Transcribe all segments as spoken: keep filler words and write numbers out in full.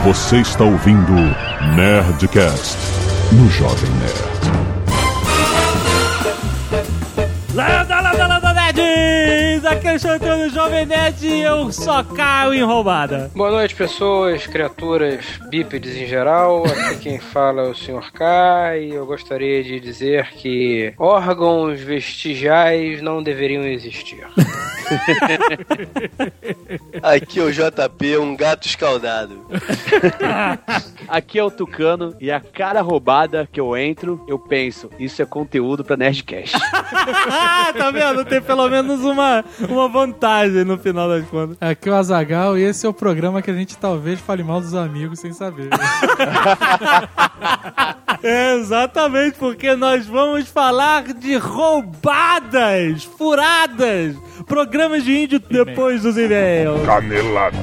Você está ouvindo Nerdcast no Jovem Nerd. Landa, landa, landa, nerds! Aqui é o Xantão do Jovem Nerd e eu só caio em roubada. Boa noite, pessoas, criaturas bípedes em geral. Aqui quem fala é o senhor K e eu gostaria de dizer que órgãos vestigiais não deveriam existir. Aqui é o J P, um gato escaldado. Aqui é o Tucano e a cada roubada que eu entro, eu penso, isso é conteúdo pra Nerdcast. Tá vendo? Tem pelo menos uma, uma vantagem no final das contas. Aqui é o Azaghal e esse é o programa que a gente talvez fale mal dos amigos sem saber. É, exatamente, porque nós vamos falar de roubadas, furadas, programas de índio depois dos e-mails. Canelada.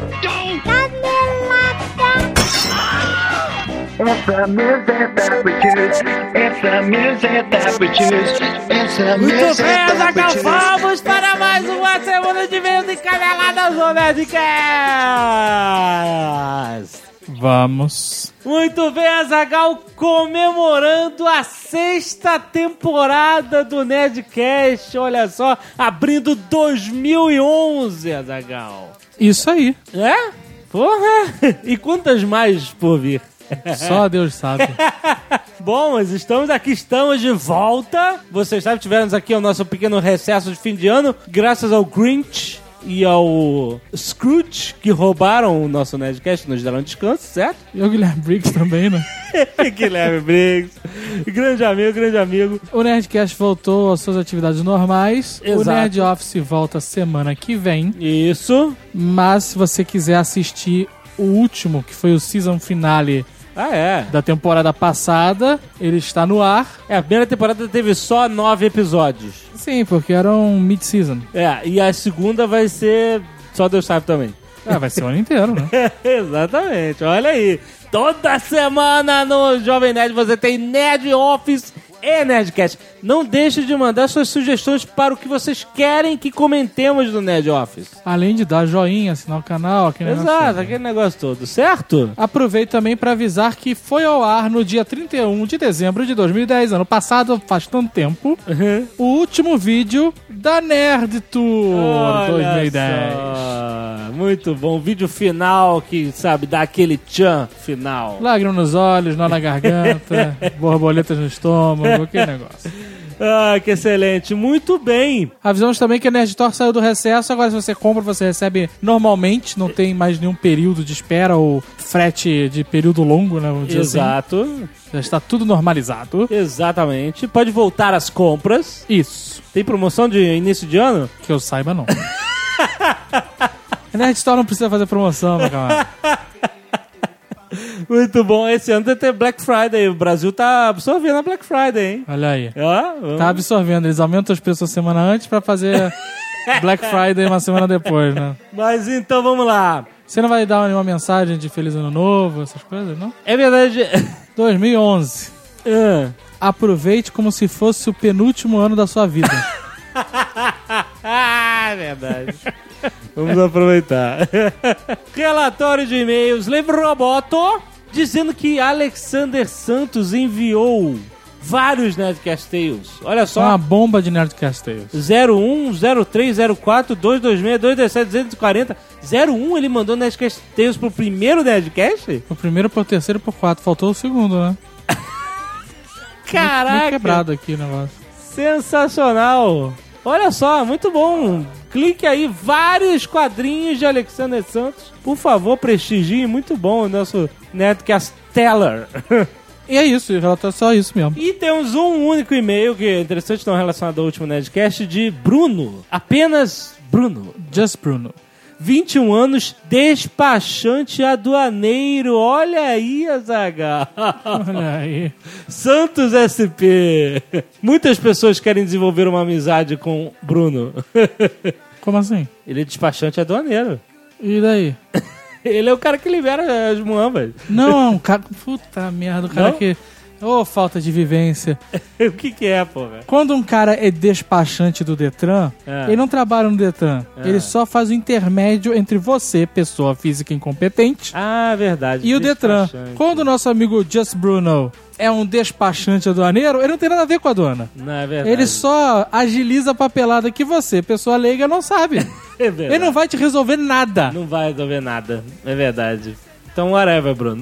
It's the music that we choose. It's the music that we choose. It's the Muito music bem, that we Azaghal, choose. vamos para mais uma semana de e-mails e caneladas do Nerdcast. Vamos. Muito bem, Azaghal, comemorando a sexta temporada do Nerdcast, olha só, abrindo dois mil e onze, Azaghal. Isso aí. É? Porra! E quantas mais por vir? Só Deus sabe. Bom, mas estamos aqui, estamos de volta. Vocês sabem, tivemos aqui o nosso pequeno recesso de fim de ano, graças ao Grinch e ao Scrooge, que roubaram o nosso Nerdcast, nos deram descanso, certo? E o Guilherme Briggs também, né? Guilherme Briggs, grande amigo, grande amigo. O Nerdcast voltou às suas atividades normais. Exato. O Nerd Office volta semana que vem. Isso. Mas se você quiser assistir o último, que foi o season finale Ah, é. da temporada passada, ele está no ar. É, a primeira temporada teve só nove episódios. Sim, porque era um mid-season. É, e a segunda vai ser... Só Deus sabe também. Ah, vai ser o ano inteiro, né? Exatamente, olha aí. Toda semana no Jovem Nerd você tem Nerd Office e Nerdcast. Não deixe de mandar suas sugestões para o que vocês querem que comentemos no Nerd Office. Além de dar joinha, assinar o canal, aquele negócio Exato, todo. aquele negócio todo, certo? Aproveito também para avisar que foi ao ar no dia trinta e um de dezembro de dois mil e dez, ano passado, faz tanto tempo, Uhum. o último vídeo da Nerd Tour Olha dois mil e dez. só. Muito bom, vídeo final que, sabe, dá aquele tchan final. Lágrimas nos olhos, nó na garganta, borboletas no estômago, aquele negócio. Ah, que excelente, muito bem. Avisamos também que a Nerd Store saiu do recesso, agora se você compra, você recebe normalmente, não tem mais nenhum período de espera ou frete de período longo, né? Vamos dizer assim. Exato, Já está tudo normalizado. exatamente. Pode voltar às compras. Isso. Tem promoção de início de ano? Que eu saiba, não. A Nerd Store não precisa fazer promoção, meu camarada. Muito bom. Esse ano vai ter Black Friday. O Brasil tá absorvendo a Black Friday, hein? Olha aí. Ó, vamos- Tá absorvendo. Eles aumentam os preços uma semana antes pra fazer Black Friday uma semana depois, né? Mas então vamos lá. Você não vai dar nenhuma mensagem de Feliz Ano Novo, essas coisas, não? É verdade. dois mil e onze. Ah. Aproveite como se fosse o penúltimo ano da sua vida. Ah, é verdade. Vamos aproveitar. Relatório de e-mails. Lembra o Roboto dizendo que Alexander Santos enviou vários Nerdcast Tales. Olha Só uma só. bomba de Nerdcast Tales. zero um, zero três, zero quatro, dois dois seis, dois dois sete, duzentos e quarenta. zero um ele mandou Nerdcast Tales pro primeiro Nerdcast? O primeiro pro terceiro pro quarto. Faltou o segundo, né? Meio Caraca. quebrado aqui o negócio. Sensacional. Olha só, muito bom. Clique aí, vários quadrinhos de Alexander Santos. Por favor, prestigie. Muito bom o nosso Nerdcast Teller. E é isso, o relatório é só isso mesmo. E temos um único e-mail, que é interessante, não relacionado ao último Nerdcast, de Bruno. Apenas Bruno. Just Bruno. vinte e um anos, despachante aduaneiro. Olha aí, Azaghal. Olha aí. Santos S P. Muitas pessoas querem desenvolver uma amizade com Bruno. Como assim? Ele é despachante aduaneiro. E daí? Ele é o cara que libera as muambas. Não, é um cara... Puta merda, o cara Não? que Ô, falta de vivência. O que que é, porra? Quando um cara é despachante do Detran, É. ele não trabalha no Detran. É. Ele só faz o intermédio entre você, pessoa física incompetente, Ah, verdade. e o Detran. Despachante. Quando o nosso amigo Just Bruno é um despachante aduaneiro, ele não tem nada a ver com a aduana. Não, é verdade. Ele só agiliza a papelada que você, pessoa leiga, não sabe. É verdade. Ele não vai te resolver nada. Não vai resolver nada. É verdade. Então, whatever, Bruno.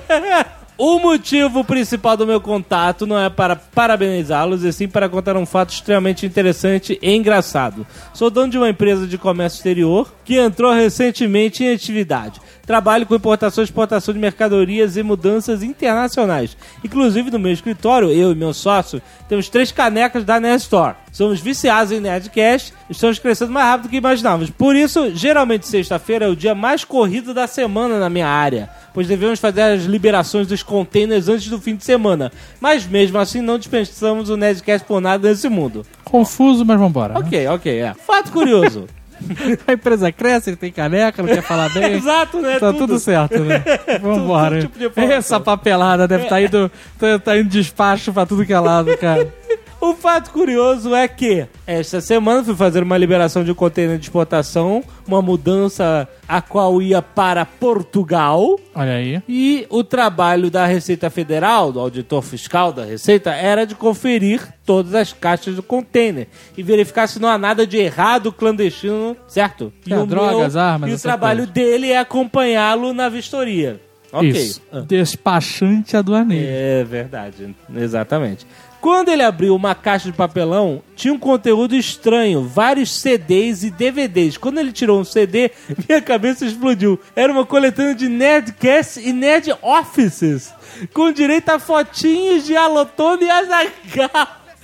O motivo principal do meu contato não é para parabenizá-los, e sim para contar um fato extremamente interessante e engraçado. Sou dono de uma empresa de comércio exterior que entrou recentemente em atividade. Trabalho com importação e exportação de mercadorias e mudanças internacionais. Inclusive, no meu escritório, eu e meu sócio temos três canecas da Nerd Store. Somos viciados em Nerdcast e estamos crescendo mais rápido do que imaginávamos. Por isso, geralmente sexta-feira é o dia mais corrido da semana na minha área, pois devemos fazer as liberações dos containers antes do fim de semana. Mas mesmo assim, não dispensamos o Nerdcast por nada nesse mundo. Confuso, mas vambora. né? Ok, ok, é. Fato curioso. A empresa cresce, ele tem caneca, não quer falar bem. Exato, né? Tá tudo, certo, né? Vambora. Tudo tipo de informação. Essa papelada deve estar tá indo, tá, tá indo despacho pra tudo que é lado, cara. O fato curioso é que esta semana fui fazer uma liberação de um container de exportação, uma mudança a qual ia para Portugal. Olha aí. E o trabalho da Receita Federal, do auditor fiscal da Receita, era de conferir todas as caixas do container e verificar se não há nada de errado, clandestino, certo? É, drogas, armas, E o essa trabalho coisa. dele é acompanhá-lo na vistoria. Ok. Isso. Ah. Despachante aduaneiro. É verdade, exatamente. Quando ele abriu uma caixa de papelão, tinha um conteúdo estranho, vários C Ds e D V Ds. Quando ele tirou um C D, minha cabeça explodiu. Era uma coletânea de Nerdcast e Nerd Offices, com direito a fotinhos de Alotone e Azaghal,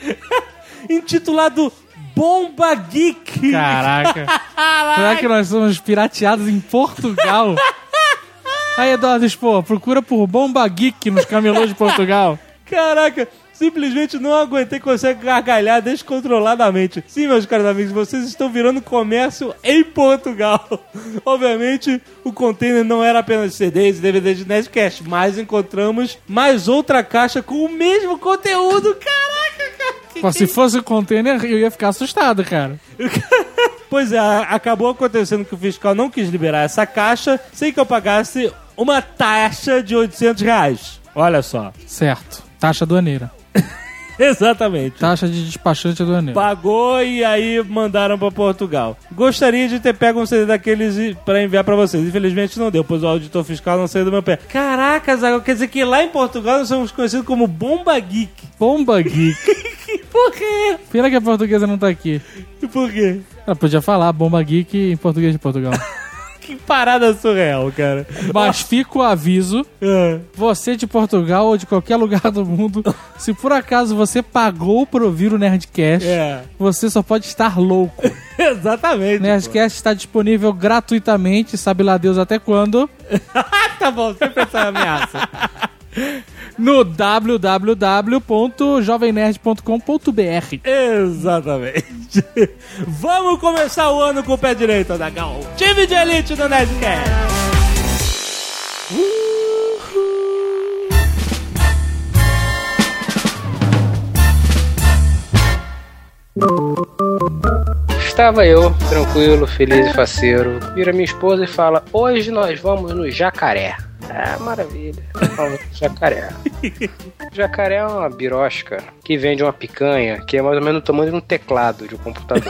intitulado Bomba Geek. Caraca. Será que nós somos pirateados em Portugal? Aí, Eduardo Expor, procura por Bomba Geek nos camelôs de Portugal. Caraca, simplesmente não aguentei conseguir gargalhar descontroladamente. Sim, meus caros amigos, vocês estão virando comércio em Portugal. Obviamente, o container não era apenas C Ds e D V Ds de Nerdcast, mas encontramos mais outra caixa com o mesmo conteúdo. Caraca, cara. que Pô, que- se fosse o container, eu ia ficar assustado, cara. Pois é, acabou acontecendo que o fiscal não quis liberar essa caixa sem que eu pagasse uma taxa de oitocentos reais. Olha só. Certo. Taxa aduaneira. Exatamente. Taxa de despachante aduaneiro. Pagou e aí mandaram pra Portugal. Gostaria de ter pego um C D daqueles e- pra enviar pra vocês. Infelizmente não deu, pois o auditor fiscal não saiu do meu pé. Caraca, Zagal, quer dizer que lá em Portugal nós somos conhecidos como Bomba Geek. Bomba Geek. Por quê? Pena que a portuguesa não tá aqui. Por quê? Ela podia falar Bomba Geek em português de Portugal. Que parada surreal, cara. Mas fica o aviso, É. você de Portugal ou de qualquer lugar do mundo, se por acaso você pagou pra ouvir o Nerdcast, É. você só pode estar louco. Exatamente. O Nerdcast está disponível gratuitamente, sabe lá Deus até quando, Tá bom, sempre essa ameaça. no w w w ponto jovem nerd ponto com ponto b r. Exatamente. Vamos começar o ano com o pé direito, Adagal. Time de elite do Nerdcast. Estava eu, tranquilo, feliz e faceiro. Vira minha esposa e fala: hoje nós vamos no Jacaré. Ah, maravilha. Vamos no Jacaré. Jacaré é uma birosca que vende uma picanha que é mais ou menos o tamanho de um teclado de um computador.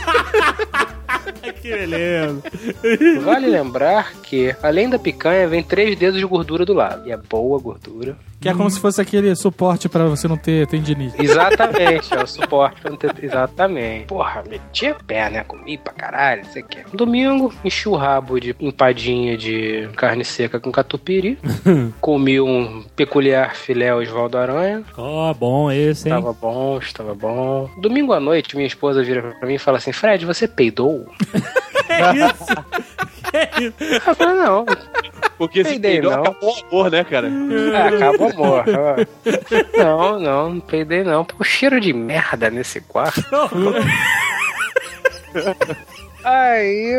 Que beleza. Vale lembrar que, além da picanha, vem três dedos de gordura do lado. E é boa gordura. Que é como se fosse aquele suporte pra você não ter tendinite. Exatamente, é o suporte pra não ter... Exatamente. Porra, meti a pé, né? Comi pra caralho, não sei o que. Domingo, enchi o rabo de empadinha de carne seca com catupiry. Comi um peculiar filé Osvaldo Aranha. Ó, oh, bom esse, hein? Estava bom, estava bom. Domingo à noite, minha esposa vira pra mim e fala assim: Fred, você peidou? Que isso? Que isso? Eu falei: não. Porque se Peidei, peidou, não. acabou o amor, né, cara? Ah, acaba o amor. Não, não, não peidei não. Pô, cheiro de merda nesse quarto. Aí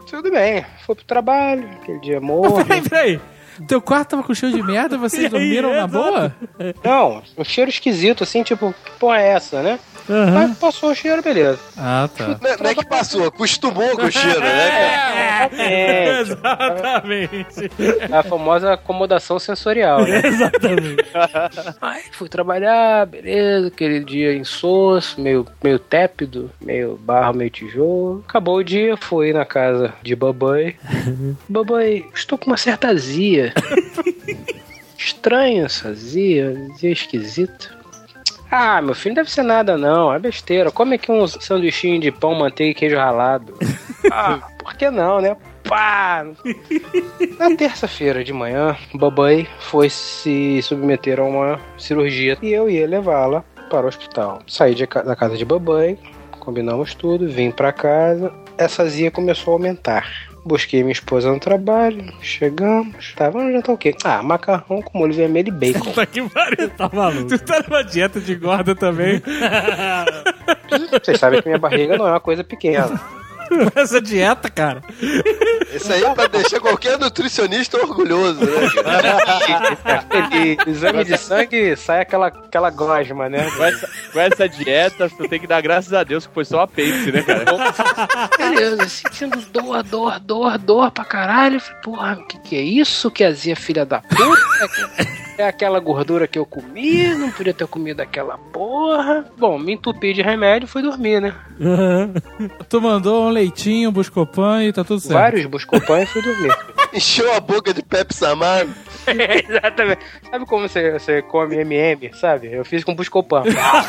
Tudo bem. Fui pro trabalho, aquele dia morto. Peraí, peraí. Teu quarto tava com cheiro de merda e vocês dormiram na boa? Não, um cheiro esquisito, assim, tipo, que porra é essa, né? Uhum. Mas passou o cheiro, beleza. Ah, tá. Não, não é que passou, acostumou com o cheiro, né? É, Exatamente. a famosa acomodação sensorial, né? Exatamente. Aí fui trabalhar, beleza, aquele dia insosso, meio, meio tépido, meio barro, meio tijolo. Acabou o dia, fui na casa de Babai. Babai, estou com uma certa azia. Estranho essa azia, azia esquisita. Ah, meu filho, não deve ser nada não, é besteira. Come aqui um sanduichinho de pão, manteiga e queijo ralado. Ah, por que não, né? Pá! Na terça-feira de manhã, Babai foi se submeter a uma cirurgia e eu ia levá-la para o hospital. Saí de, da casa de Babai, combinamos tudo, vim pra casa. Essa azia começou a aumentar. Busquei minha esposa no trabalho, chegamos. Tá, vamos jantar o quê? Ah, macarrão com molho vermelho e bacon. Tá que pariu. Tá maluco. Tu tá numa dieta de gorda também. Vocês sabem que minha barriga não é uma coisa pequena. Essa dieta, cara. Isso aí é pra deixar qualquer nutricionista orgulhoso, né? Ele, exame de sangue sai aquela, aquela gosma, né? Com essa, com essa dieta, tu tem que dar graças a Deus que foi só apêndice, né, cara? Beleza, sentindo dor, dor, dor, dor pra caralho. Falei, porra, o que, que é isso? Que azia filha da puta? É aquela gordura que eu comi, não podia ter comido aquela porra. Bom, me entupi de remédio e fui dormir, né? Tu mandou um leitinho, um Buscopan e tá tudo certo. Vários Buscopan e fui dormir. Encheu a boca de Pepsi Amargo. É, exatamente. Sabe como você, você come M e M, sabe? Eu fiz com Buscopan.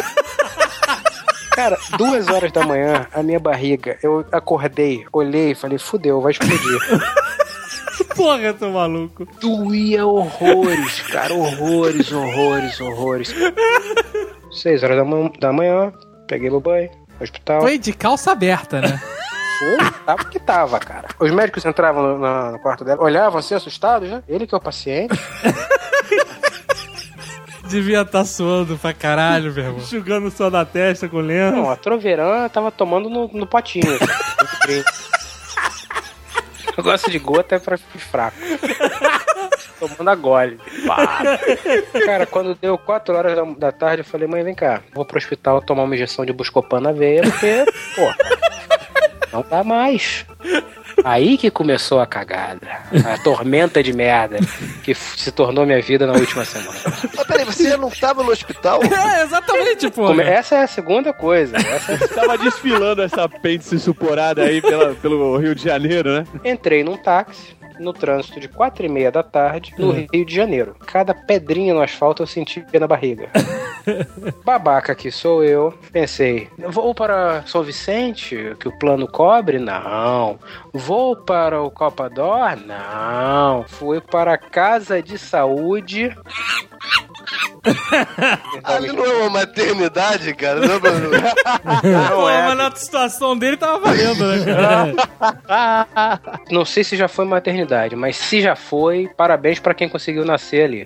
Cara, duas horas da manhã, a minha barriga, eu acordei, olhei e falei, fudeu, vai explodir. Porra, tô maluco. Doía horrores, cara, horrores, horrores, horrores. Seis horas da, man- da manhã, peguei meu banho, hospital. Foi de calça aberta, né? Foi, tava que tava, cara. Os médicos entravam no, na- no quarto dela, olhavam assim, assustados, né? Ele que é o paciente. Devia estar tá suando pra caralho, meu irmão. Enxugando só na testa com lenço. Não, a Troveran tava tomando no, no potinho. Assim, negócio de gota é pra fraco. Tomando a gole. Pá. Cara, quando deu quatro horas da, da tarde, eu falei, mãe, vem cá. Vou pro hospital tomar uma injeção de Buscopan na veia, porque, porra, não dá mais. Aí que começou a cagada. A tormenta de merda que f- se tornou minha vida na última semana. Mas peraí, você não tava no hospital? É, exatamente, pô. Come- Essa é a segunda coisa. Essa é- Tava desfilando essa apêndice suporada aí pela, pelo Rio de Janeiro, né? Entrei num táxi, no trânsito de quatro e meia da tarde, no Rio de Janeiro. Cada pedrinha no asfalto eu senti na barriga. Babaca que sou eu. Pensei, vou para São Vicente, que o plano cobre? Não. Vou para o Copador? Não. Fui para a Casa de Saúde. Ali não é uma maternidade, cara. Não, não, Não Pô, é. mas na situação dele tava valendo, né, cara? Não sei se já foi maternidade, mas se já foi, parabéns pra quem conseguiu nascer ali.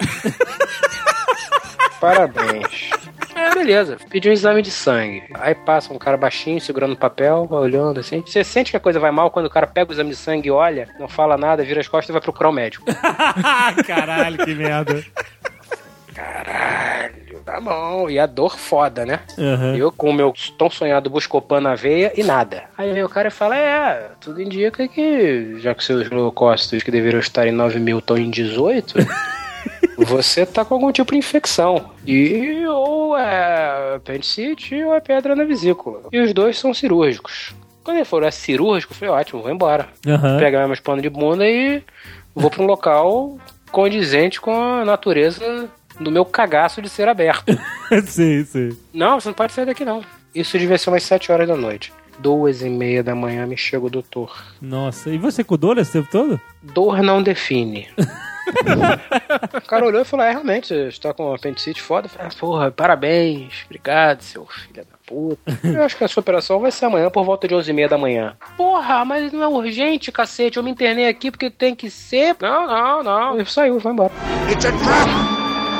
Parabéns. É, beleza. Pedi um exame de sangue. Aí passa um cara baixinho, segurando papel, olhando assim. Você sente que a coisa vai mal quando o cara pega o exame de sangue e olha, não fala nada, vira as costas e vai procurar um médico. Caralho, que merda. Caralho, tá bom. E a dor foda, né? Uhum. Eu com o meu tão sonhado Buscopan na veia e nada. Aí vem o cara e fala, é, tudo indica que, já que seus leucócitos que deveriam estar em nove mil estão em dezoito, você tá com algum tipo de infecção. E ou é apendicite ou é pedra na vesícula. E os dois são cirúrgicos. Quando ele falou, é cirúrgico, eu falei, ótimo, vou embora. Uhum. Pegar meus panos de bunda e vou pra um local condizente com a natureza do meu cagaço de ser aberto. Sim, sim. Não, você não pode sair daqui, não. Isso devia ser umas sete horas da noite. Duas e meia da manhã me chega o doutor. Nossa, e você com dor esse tempo todo? Dor não define. O cara olhou e falou, é, realmente, você está com um apendicite foda. Eu falei, ah, porra, parabéns, obrigado, seu filho da puta. Eu acho que a sua operação vai ser amanhã por volta de onze e meia da manhã. Porra, mas não é urgente, cacete, eu me internei aqui porque tem que ser. Não, não, não. Ele saiu, foi embora.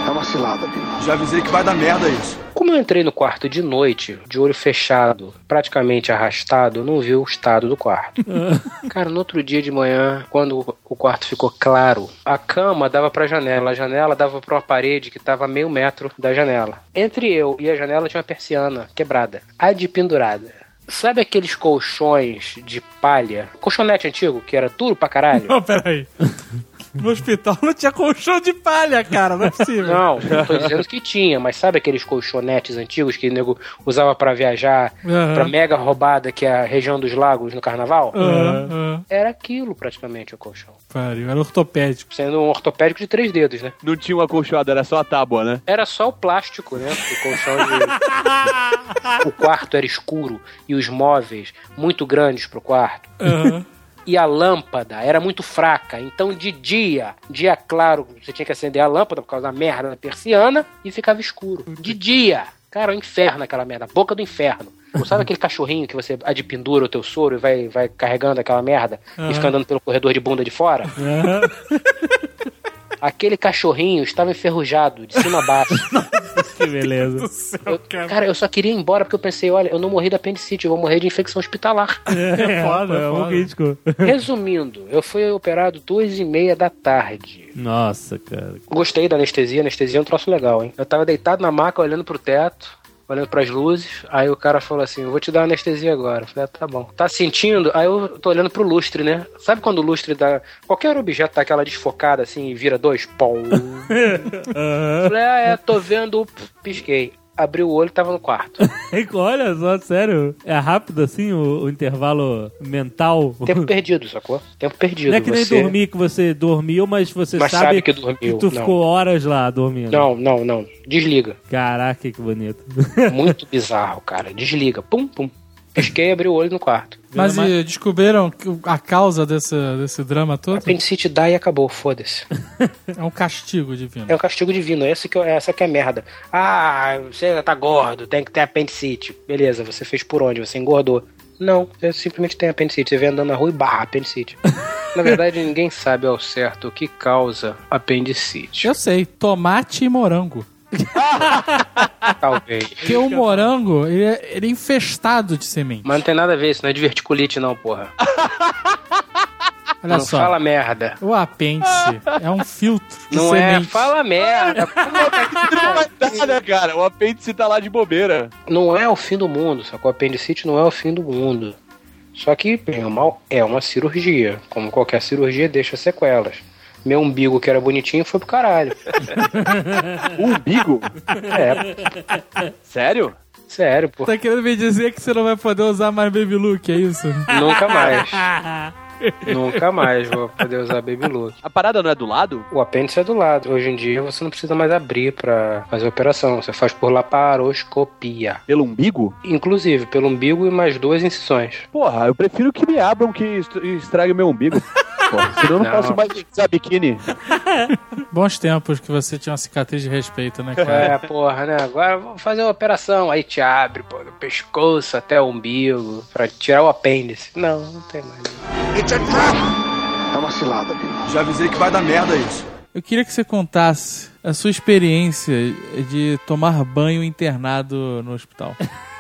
É uma cilada, Bill. Já avisei que vai dar merda isso. Como eu entrei no quarto de noite, de olho fechado, praticamente arrastado, eu não vi o estado do quarto. Cara, no outro dia de manhã, quando o quarto ficou claro, a cama dava pra janela, a janela dava pra uma parede que tava a meio metro da janela. Entre eu e a janela tinha uma persiana quebrada, adpendurada. Sabe aqueles colchões de palha? Colchonete antigo, que era duro pra caralho? Não, peraí. No hospital não tinha colchão de palha, cara, não é possível. Não, não tô dizendo que tinha, mas sabe aqueles colchonetes antigos que o nego usava pra viajar Uhum. pra mega roubada, que é a região dos lagos no carnaval? Uhum. Uhum. Era aquilo praticamente o colchão. Pariu, era ortopédico. Sendo um ortopédico de três dedos, né? Não tinha um acolchoado, era só a tábua, né? Era só o plástico, né? O colchão de... O quarto era escuro e os móveis muito grandes pro quarto. Uhum. E a lâmpada era muito fraca. Então, de dia, dia claro, você tinha que acender a lâmpada por causa da merda da persiana e ficava escuro. De dia. Cara, é um inferno aquela merda. A boca do inferno. Sabe aquele cachorrinho que você adpendura o teu soro e vai, vai carregando aquela merda Uhum. e fica andando pelo corredor de bunda de fora? Uhum. Aquele cachorrinho estava enferrujado, de cima a baixo. Que beleza. Eu, cara, eu só queria ir embora porque eu pensei, olha, eu não morri da apendicite, eu vou morrer de infecção hospitalar. É, foda, é um crítico. Resumindo, eu fui operado duas e meia da tarde. Nossa, cara. Gostei da anestesia, anestesia é um troço legal, hein? Eu tava deitado na maca, olhando pro teto, olhando pras luzes, aí o cara falou assim, eu vou te dar anestesia agora. Eu falei, ah, tá bom. Tá sentindo? Aí eu tô olhando pro lustre, né? Sabe quando o lustre dá... Qualquer objeto dá aquela desfocada assim e vira dois? Pom. Uhum. Falei, ah, é, tô vendo, pisquei. Abri o olho e tava no quarto. Olha só, sério. É rápido assim o, o intervalo mental. Tempo perdido, sacou? Tempo perdido. Não é que nem você... dormir que você dormiu, mas você Mas sabe, sabe que dormiu. que tu Não. ficou horas lá dormindo. Não, não, não. Desliga. Caraca, que bonito. Muito bizarro, cara. Desliga. Pum, pum. Pisquei e abri o olho no quarto. Mas e descobriram que a causa desse, desse drama todo? Apendicite dá e acabou, foda-se. É um castigo divino. É um castigo divino, essa que, essa que é a merda. Ah, você tá gordo, tem que ter apendicite. Beleza, você fez por onde? Você engordou. Não, você simplesmente tem apendicite. Você vem andando na rua e barra apendicite. Na verdade, ninguém sabe ao certo o que causa apendicite. Eu sei, tomate e morango. Talvez. Porque o morango, ele é, ele é infestado de semente. Mas não tem nada a ver, isso não é diverticulite não, porra. Olha não só. fala merda. O apêndice é um filtro de Não semente. é, fala merda. Não vai nada, cara. O apêndice tá lá de bobeira. Não é o fim do mundo, sacou? Apendicite não é o fim do mundo. Só que, bem ou mal, é uma cirurgia. Como qualquer cirurgia, deixa sequelas. Meu umbigo, que era bonitinho, foi pro caralho. Umbigo? É, Sério? sério, pô. Tá querendo me dizer que você não vai poder usar mais Baby Look, é isso? Nunca mais. Nunca mais vou poder usar Baby Look. A parada não é do lado? O apêndice é do lado. Hoje em dia você não precisa mais abrir pra fazer a operação. Você faz por laparoscopia. Pelo umbigo? Inclusive, pelo umbigo e mais duas incisões. Porra, eu prefiro que me abram que est- estrague meu umbigo. Porra, senão eu não, Não. posso mais usar biquíni. Bons tempos que você tinha uma cicatriz de respeito, né, cara? É, porra, né? Agora vamos fazer uma operação. Aí te abre, pô, do pescoço até o umbigo, pra tirar o apêndice. Não, não tem mais. É uma cilada, Bill. Já avisei que vai dar merda isso. Eu queria que você contasse a sua experiência de tomar banho internado no hospital.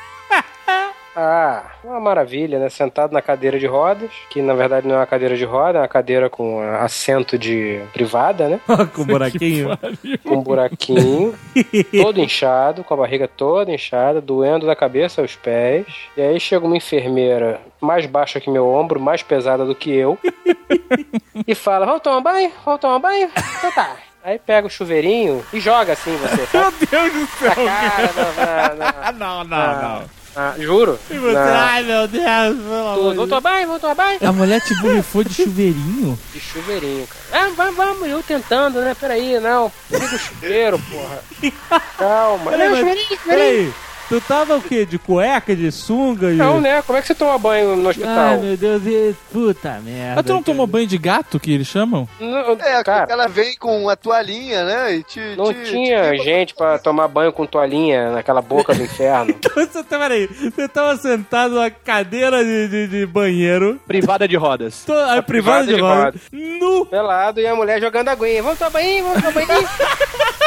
Ah, uma maravilha, né? Sentado na cadeira de rodas, que na verdade não é uma cadeira de roda, é uma cadeira com assento de privada, né? Com buraquinho. Com um buraquinho, todo inchado, com a barriga toda inchada, doendo da cabeça aos pés. E aí chega uma enfermeira mais baixa que meu ombro, mais pesada do que eu, e fala, vamos tomar banho? Vamos tomar banho? Então tá. Aí pega o chuveirinho e joga assim você, tá? Meu Deus do céu! Na cara, na, na, na, Não, não, na- não. Ah, juro? E você, Na- ai meu Deus, pelo amor Tudo. de Vamos tomar banho, vamos tomar banho? A mulher te borrifou de chuveirinho? De chuveirinho, cara. Ah, vamos, vamos, eu tentando, né? Peraí, não. Liga o chuveiro, porra. Calma. Peraí, Não, mas- chuveirinho, chuveirinho. Peraí, tu tava o quê? De cueca, de sunga? De... Não, né? Como é que você toma banho no hospital? Ai, meu Deus, e... puta merda. Mas tu não tomou cara. banho de gato, que eles chamam? Não, É, cara, ela vem com a toalhinha, né? E te, não te- tinha te- gente pra tomar banho com toalhinha naquela boca do inferno. Você, tá- peraí, você tava sentado numa cadeira de, de, de banheiro, Privada de rodas. to... a privada de, de roda, roda. nu. Pelado e a mulher jogando aguinha. Vamos tomar banho, vamos tomar banho.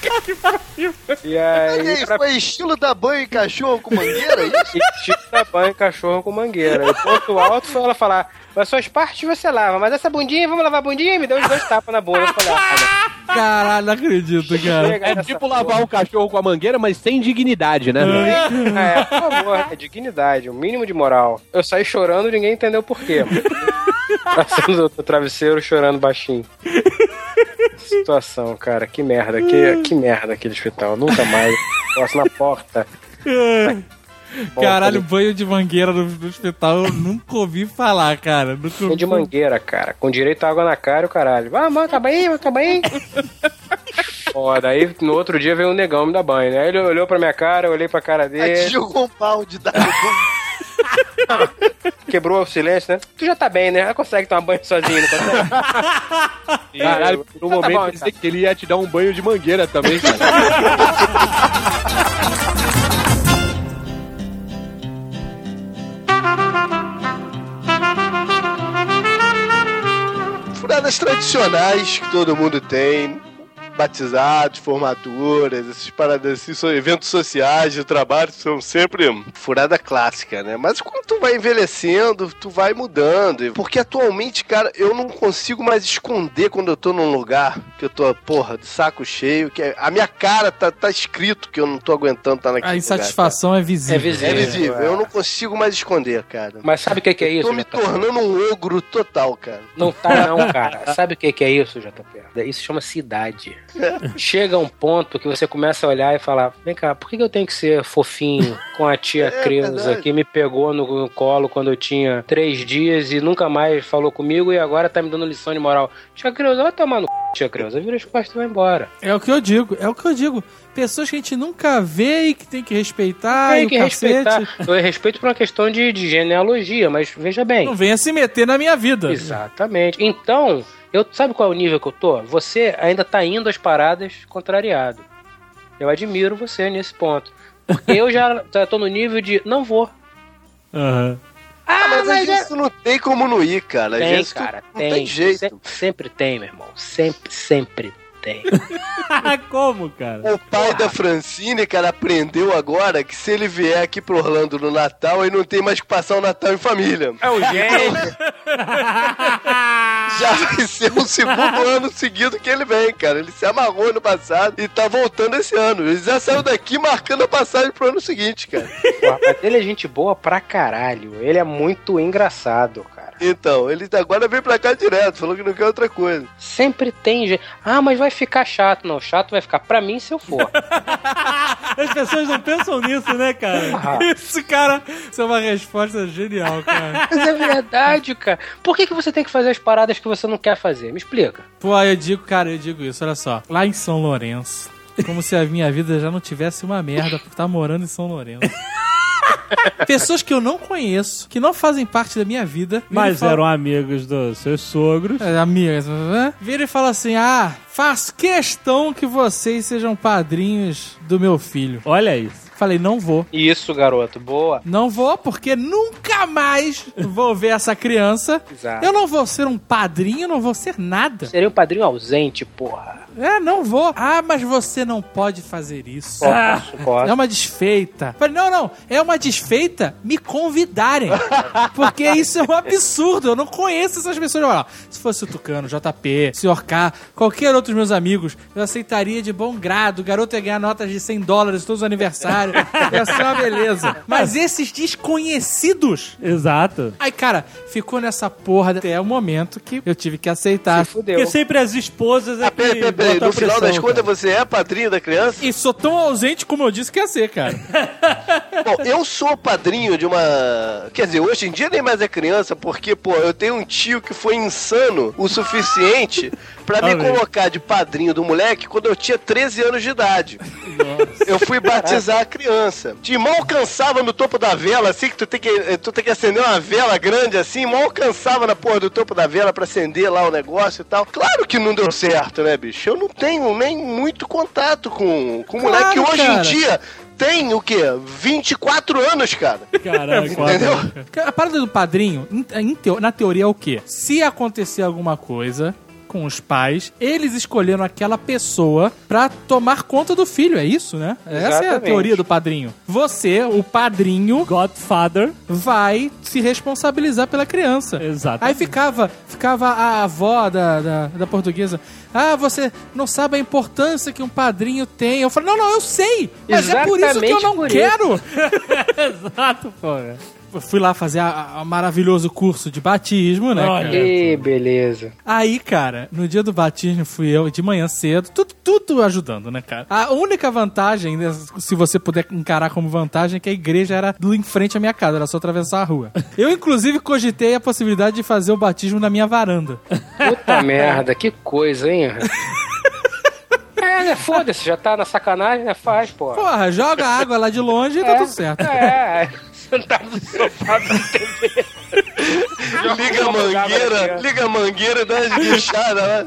E aí, Olha aí, pra... foi estilo da banho em cachorro com mangueira, isso? Estilo da banho cachorro com mangueira. E o ponto alto foi ela falar, as suas partes você lava, mas essa bundinha, vamos lavar a bundinha? E me deu uns dois tapas na bunda. Eu falei, ah, Caralho, não acredito, cara. É tipo lavar um cachorro com a mangueira, mas sem dignidade, né? É, por favor, é dignidade, o mínimo de moral. Eu saí chorando e ninguém entendeu por quê. Passando o travesseiro chorando baixinho. Situação, cara, que merda, que, que merda aquele hospital. Nunca mais. Posso na porta. Bom, Caralho, banho de mangueira no, no hospital eu nunca ouvi falar, cara. Nunca banho de mangueira, cara. Com direito a água na cara e o caralho. Vamos, acaba aí, acaba aí. Ó, daí no outro dia veio um negão me dar banho, né? Ele olhou pra minha cara, eu olhei pra cara dele. Aí jogou um balde da Quebrou o silêncio, né? Tu já tá bem, né? Ela consegue tomar banho sozinho, não consegue? Caralho, por um Então tá momento bom, eu pensei que ele ia te dar um banho de mangueira também, cara. Furadas tradicionais que todo mundo tem. Batizados, formaturas, essas paradas assim, são eventos sociais de trabalho, são sempre furada clássica, né? Mas quando tu vai envelhecendo, tu vai mudando. Porque atualmente, cara, eu não consigo mais esconder quando eu tô num lugar que eu tô, porra, de saco cheio, que a minha cara tá, tá escrito que eu não tô aguentando estar naquele A lugar, insatisfação cara. é visível. É visível. É visível, eu não consigo mais esconder, cara. Mas sabe o que, que é isso, Tô me J P? tornando um ogro total, cara. Não tá não, cara. Sabe o que, que é isso, J P? Isso chama-se idade. Chega um ponto que você começa a olhar e falar, vem cá, por que eu tenho que ser fofinho com a tia É, Creuza verdade. que me pegou no, no colo quando eu tinha três dias e nunca mais falou comigo e agora tá me dando lição de moral. Tia Creuza, vai tomar no c, tia Creuza, vira as costas e vai embora. É o que eu digo, é o que eu digo. Pessoas que a gente nunca vê e que tem que respeitar. Tem e que o cacete. respeitar. Eu respeito por uma questão de, de genealogia, mas veja bem. Não venha se meter na minha vida. Exatamente. Então, eu, sabe qual é o nível que eu tô? Você ainda tá indo às paradas contrariado. Eu admiro você nesse ponto. Porque eu já, já tô no nível de não vou. Aham. Ah, mas, mas a gente não tem como não ir, cara. A Tem, gente cara, não tem. tem jeito. Se- sempre tem, meu irmão. Sempre, sempre tem. Como, cara? O pai da Francine, cara, aprendeu agora que se ele vier aqui pro Orlando no Natal, ele não tem mais que passar o Natal em família. É um gênio. Já vai ser o segundo ano seguido que ele vem, cara. Ele se amarrou no passado e tá voltando esse ano. Ele já saiu daqui marcando a passagem pro ano seguinte, cara. Porra, mas ele é gente boa pra caralho. Ele é muito engraçado, cara. Então, ele agora vem pra cá direto, falou que não quer outra coisa. Sempre tem gente. Ah, mas vai ficar chato. Não, chato vai ficar pra mim se eu for. As pessoas não pensam nisso, né, cara? Ah, Isso, cara, isso é uma resposta genial, cara. mas é verdade, cara. Por que, que você tem que fazer as paradas que você não quer fazer? Me explica. Pô, aí eu digo, cara, eu digo isso, olha só. Lá em São Lourenço, como se a minha vida já não tivesse uma merda por estar morando em São Lourenço. Pessoas que eu não conheço, que não fazem parte da minha vida. Mas viram e eram amigos dos seus sogros. falam- É, amigas, né? Vira e fala assim: ah, faço questão que vocês sejam padrinhos do meu filho. Olha isso. Falei, não vou. Isso, garoto. Boa. Não vou, porque nunca mais vou ver essa criança. Exato. Eu não vou ser um padrinho, não vou ser nada. Seria um padrinho ausente, porra. É, não vou. Ah, mas você não pode fazer isso. Posso, posso. É uma desfeita. Falei, não, não. É uma desfeita me convidarem. Porque isso é um absurdo. Eu não conheço essas pessoas. Olha, se fosse o Tucano, J P, senhor K, qualquer outro dos meus amigos, eu aceitaria de bom grado. O garoto ia ganhar notas de cem dólares todos os aniversários. Ia ser uma beleza. Mas esses desconhecidos... Exato. Aí, cara, ficou nessa porra até o momento que eu tive que aceitar. Se fudeu. Porque sempre as esposas é Ah, que peraí, peraí, peraí. botam a No final pressão, das contas, cara. você é padrinho da criança? E sou tão ausente como eu disse que ia ser, cara. Bom, eu sou padrinho de uma... Quer dizer, hoje em dia nem mais é criança, porque, pô, eu tenho um tio que foi insano o suficiente pra me Ah, velho. colocar de padrinho do moleque quando eu tinha treze anos de idade. Eu fui batizar a criança. E mal alcançava no topo da vela, assim, que tu tem que, tu tem que acender uma vela grande assim, mal alcançava na porra do topo da vela pra acender lá o negócio e tal. Claro que não deu certo, né, bicho? Eu não tenho nem muito contato com, com o Claro, moleque que hoje cara. em dia tem o quê? vinte e quatro anos, cara. Caraca. Entendeu? A parada do padrinho, em- em teo- na teoria, é o quê? Se acontecer alguma coisa, com os pais, eles escolheram aquela pessoa pra tomar conta do filho, é isso, né? Essa é a Exatamente. teoria do padrinho. Você, o padrinho, Godfather. vai se responsabilizar pela criança. Exato. Aí ficava, ficava a avó da, da, da portuguesa. Ah, você não sabe a importância que um padrinho tem. Eu falei, não, não, eu sei. Mas é por isso que eu Exatamente não por quero. Exato, porra. Eu fui lá fazer o maravilhoso curso de batismo, né, Olha. cara? Que beleza. Aí, cara, no dia do batismo fui eu de manhã cedo, tudo, tudo ajudando, né, cara? A única vantagem, né, se você puder encarar como vantagem, é que a igreja era do em frente à minha casa, era só atravessar a rua. Eu, inclusive, cogitei a possibilidade de fazer o batismo na minha varanda. Puta merda, que coisa, hein? É, né? Foda-se, já tá na sacanagem, né? Faz, pô. Porra, joga a água lá de longe e tá tudo certo. É, sentado no sofá da T V. Liga a mangueira, liga a mangueira e dá uma esguichada lá.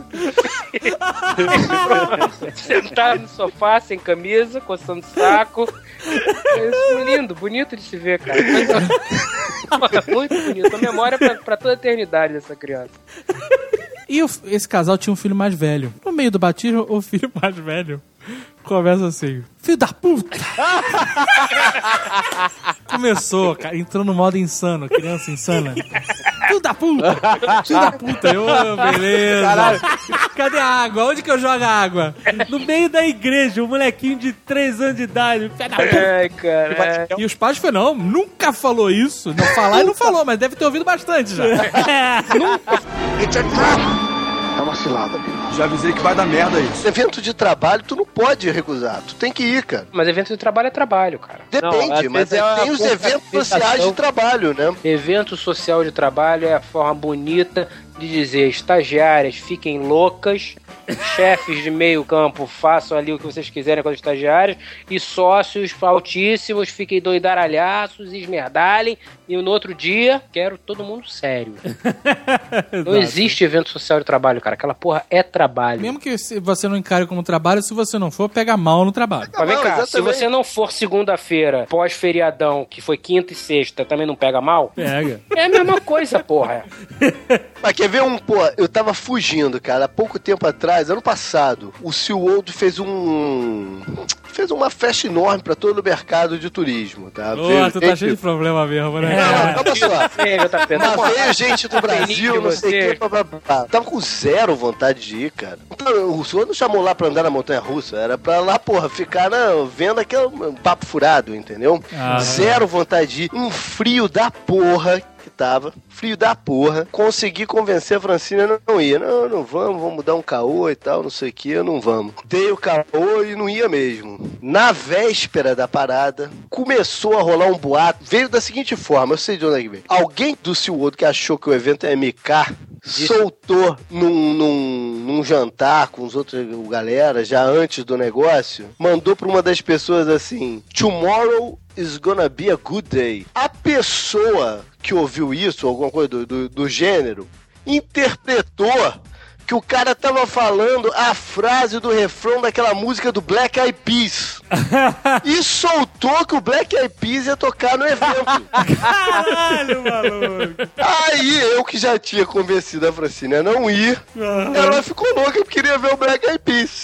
Sentado no sofá, sem camisa, coçando o saco. É isso, lindo, bonito de se ver, cara. Muito bonito. A memória pra, pra toda a eternidade dessa criança. E o- esse casal tinha um filho mais velho. No meio do batismo, o filho mais velho começa assim: filho da puta! Começou, cara, entrou no modo insano, criança insana. Filho da puta! Filho da puta! Eu, ô, beleza. Caralho. Cadê a água? Onde que eu jogo a água? No meio da igreja, um molequinho de três anos de idade. Pé da puta. Ai, cara. E os pais falaram: não, nunca falou isso. Não falar e não falou, mas deve ter ouvido bastante já. É uma cilada, amigo. Já avisei que vai dar merda isso. Evento de trabalho, tu não pode recusar. Tu tem que ir, cara. Mas evento de trabalho é trabalho, cara. Depende, Não, às mas vezes é uma tem os eventos sociais de trabalho, né? Evento social de trabalho é a forma bonita de dizer: estagiárias fiquem loucas, chefes de meio campo façam ali o que vocês quiserem com as estagiárias, e sócios altíssimos fiquem doidaralhaços e esmerdalhem, e no outro dia quero todo mundo sério. Não existe evento social de trabalho, cara. Aquela porra é trabalho. Mesmo que se você não encare como trabalho, se você não for, pega mal no trabalho. Mas vem Não, cá, se exatamente. você não for segunda-feira, pós-feriadão, que foi quinta e sexta, também não pega mal? Pega. É a mesma coisa, porra. Mas quer ver um, pô, eu tava fugindo, cara, há pouco tempo atrás, ano passado, o SeaWorld fez um... fez uma festa enorme pra todo o mercado de turismo, tá? Ô, Veio tu tá gente- cheio de problema mesmo, né? Não, calma só. É, J P, não, Mas porra. veio gente do Brasil, não sei o que, blá, blá, blá. Tava com zero vontade de ir, cara. Então, o senhor não chamou lá pra andar na montanha-russa, era pra lá, porra, ficar na, vendo aquele papo furado, entendeu? Ah, Zero vontade de ir. Um frio da porra que tava, frio da porra. Consegui convencer a Francina a não ir. Não, não vamos, vamos dar um caô e tal, não sei o que, não vamos. Dei o caô e não ia mesmo. Na véspera da parada, começou a rolar um boato. Veio da seguinte forma, eu sei de onde é que veio. Alguém do SeaWorld que achou que o evento é M K soltou num, num, num jantar com os outros galera, já antes do negócio, mandou pra uma das pessoas assim: tomorrow is gonna be a good day. A pessoa que ouviu isso, alguma coisa do, do, do gênero, interpretou que o cara tava falando a frase do refrão daquela música do Black Eyed Peas. E soltou que o Black Eyed Peas ia tocar no evento. Caralho, maluco. Aí eu, que já tinha convencido a Francine a não ir, ela ficou louca porque queria ver o Black Eyed Peas.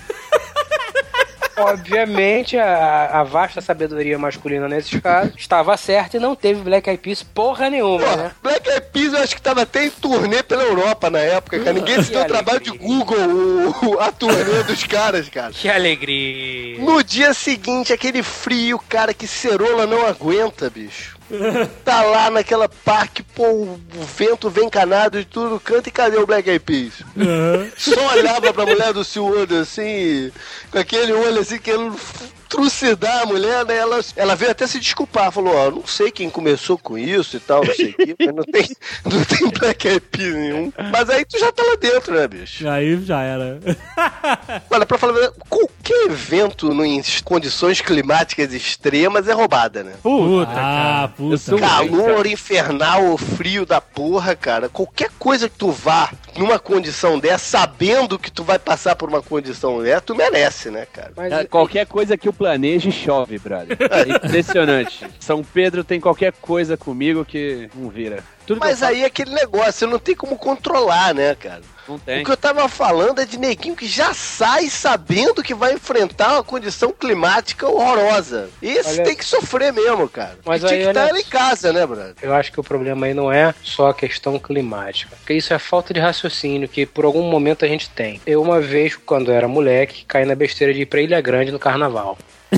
Obviamente, a, a vasta sabedoria masculina nesses casos estava certa e não teve Black Eyed Peas porra nenhuma, Pô, né? Black Eyed Peas eu acho que tava até em turnê pela Europa na época, cara. Ninguém se deu o trabalho de Google o, o- a turnê dos caras, cara. Que alegria! No dia seguinte, aquele frio, cara, que cerola não aguenta, bicho. Tá lá naquela parque, pô, o vento vem canado de tudo canto, e cadê o Black Eyed Peas? Só olhava pra mulher do SeaWorld assim, com aquele olho assim, querendo trucidar a mulher, né? Ela, ela veio até se desculpar, falou: ó, não sei quem começou com isso e tal, não sei o que, mas não tem, não tem Black Eyed Peas nenhum. Mas aí tu já tá lá dentro, né, bicho? Aí já era. Olha, pra falar a verdade, qualquer evento no- em condições climáticas extremas é roubada, né? Puta, Ah, cara. puta. sou- Calor infernal, frio da porra, cara. Qualquer coisa que tu vá numa condição dessa, sabendo que tu vai passar por uma condição dessa, tu merece, né, cara? Mas É, qualquer coisa que eu planeje chove, brother. É impressionante. São Pedro tem qualquer coisa comigo que não vira. Tudo que Mas eu aí é aquele negócio, você não tem como controlar, né, cara? Não tem. O que eu tava falando é de neguinho que já sai sabendo que vai enfrentar uma condição climática horrorosa. Esse Olha... tem que sofrer mesmo, cara. Mas tinha aí, que estar olha... tá em casa, né, brother? Eu acho que o problema aí não é só a questão climática. Porque isso é falta de raciocínio que por algum momento a gente tem. Eu uma vez, quando eu era moleque, caí na besteira de ir pra Ilha Grande no carnaval.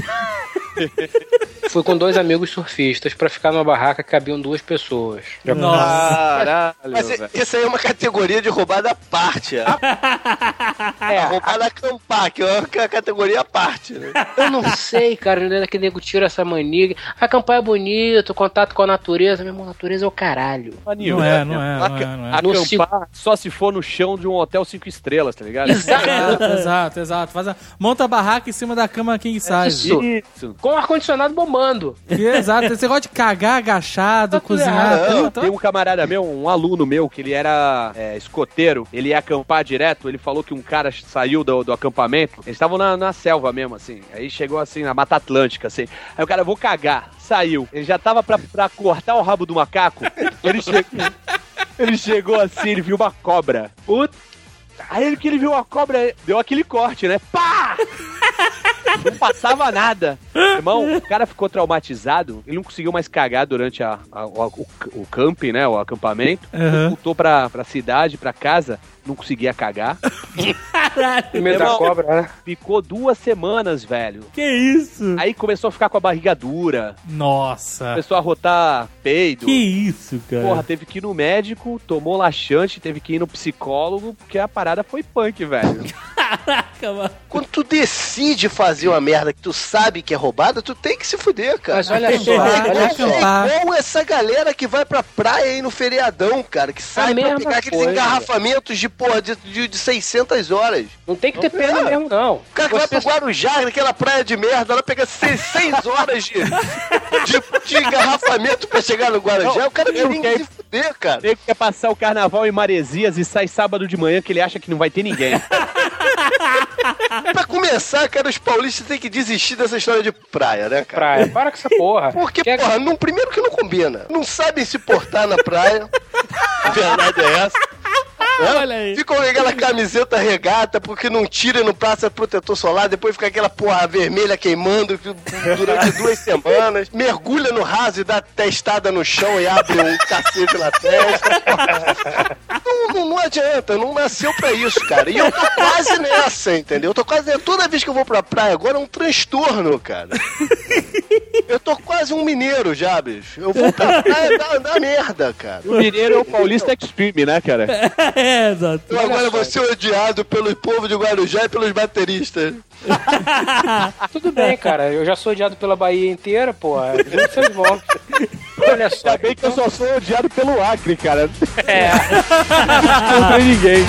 Fui com dois amigos surfistas pra ficar numa barraca que cabiam duas pessoas. Já... Caralho, Mas isso aí é uma categoria de roubada à parte. É, é roubada acampar, que é uma categoria à parte. Né? Eu não sei, cara, onde é que nego tira essa mania. Acampar é bonito, contato com a natureza. Meu irmão, natureza é o caralho. Não, não é, não é, não é, não é. Acampar só se for no chão de um hotel cinco estrelas, tá ligado? Exato, exato, exato. Faz a... Monta a barraca em cima da cama king size. Isso. Isso. Com o ar-condicionado bombando. Exato, esse negócio de cagar agachado, tá cozinhar. Não, tem um camarada meu, um aluno meu, que ele era é, escoteiro, ele ia acampar direto, ele falou que um cara saiu do, do acampamento, eles estavam na, na selva mesmo, assim, aí chegou assim, na Mata Atlântica, assim, aí o cara, vou cagar, saiu, ele já tava pra, pra cortar o rabo do macaco, ele chegou, ele chegou assim, ele viu uma cobra. Puta. Aí ele que ele viu a cobra, deu aquele corte, né? Pá! Não passava nada. Irmão, o cara ficou traumatizado, ele não conseguiu mais cagar durante a, a, o, o, o camping, né? O acampamento. Uhum. Voltou pra, pra cidade, pra casa, não conseguia cagar. Caralho. Medo da cobra, né? Ficou duas semanas, velho. Que isso? Aí começou a ficar com a barriga dura. Nossa. Começou a rotar peido. Que isso, cara? Porra, teve que ir no médico, tomou laxante, teve que ir no psicólogo, porque a parada foi punk, velho. Caraca, mano. Quando tu decide fazer uma merda que tu sabe que é roubada, tu tem que se fuder, cara. Mas olha só, é, olha só. É igual essa galera que vai pra praia aí no feriadão, cara, que sai pra pegar aqueles coisa. engarrafamentos de, porra, de, de, de seiscentas horas. Não tem que ter pena é. mesmo, não. O cara que Você... vai pro Guarujá, naquela praia de merda, ela pega seis horas de, de, de engarrafamento pra chegar no Guarujá, não, o cara tem que se fuder, cara. Ele quer passar o carnaval em Maresias e sai sábado de manhã que ele acha que não vai ter ninguém. Pra começar, cara, os paulistas têm que desistir dessa história de praia, né, cara? Praia, para com essa porra. Porque, Quer... porra, num, primeiro que não combina. Não sabem se portar na praia. A verdade é essa. É? Olha aí. Ficam com aquela camiseta regata porque não tira e não passa protetor solar, depois fica aquela porra vermelha queimando durante duas semanas, mergulha no raso e dá testada no chão e abre um cacete na testa. Não, não, não adianta, não nasceu pra isso, cara. E eu tô quase nessa, entendeu? Eu tô quase nessa. Toda vez que eu vou pra praia agora é um transtorno, cara. Eu tô quase um mineiro já, bicho. Eu vou pra praia da, da merda, cara. O mineiro é o paulista extreme, né, cara? É, exato. Eu agora vou ser odiado pelo povo de Guarujá e pelos bateristas. Tudo bem, cara. Eu já sou odiado pela Bahia inteira, pô. Vocês vão. Olha só. Ainda bem que eu só sou odiado pelo Acre, cara. É. Não tem ninguém.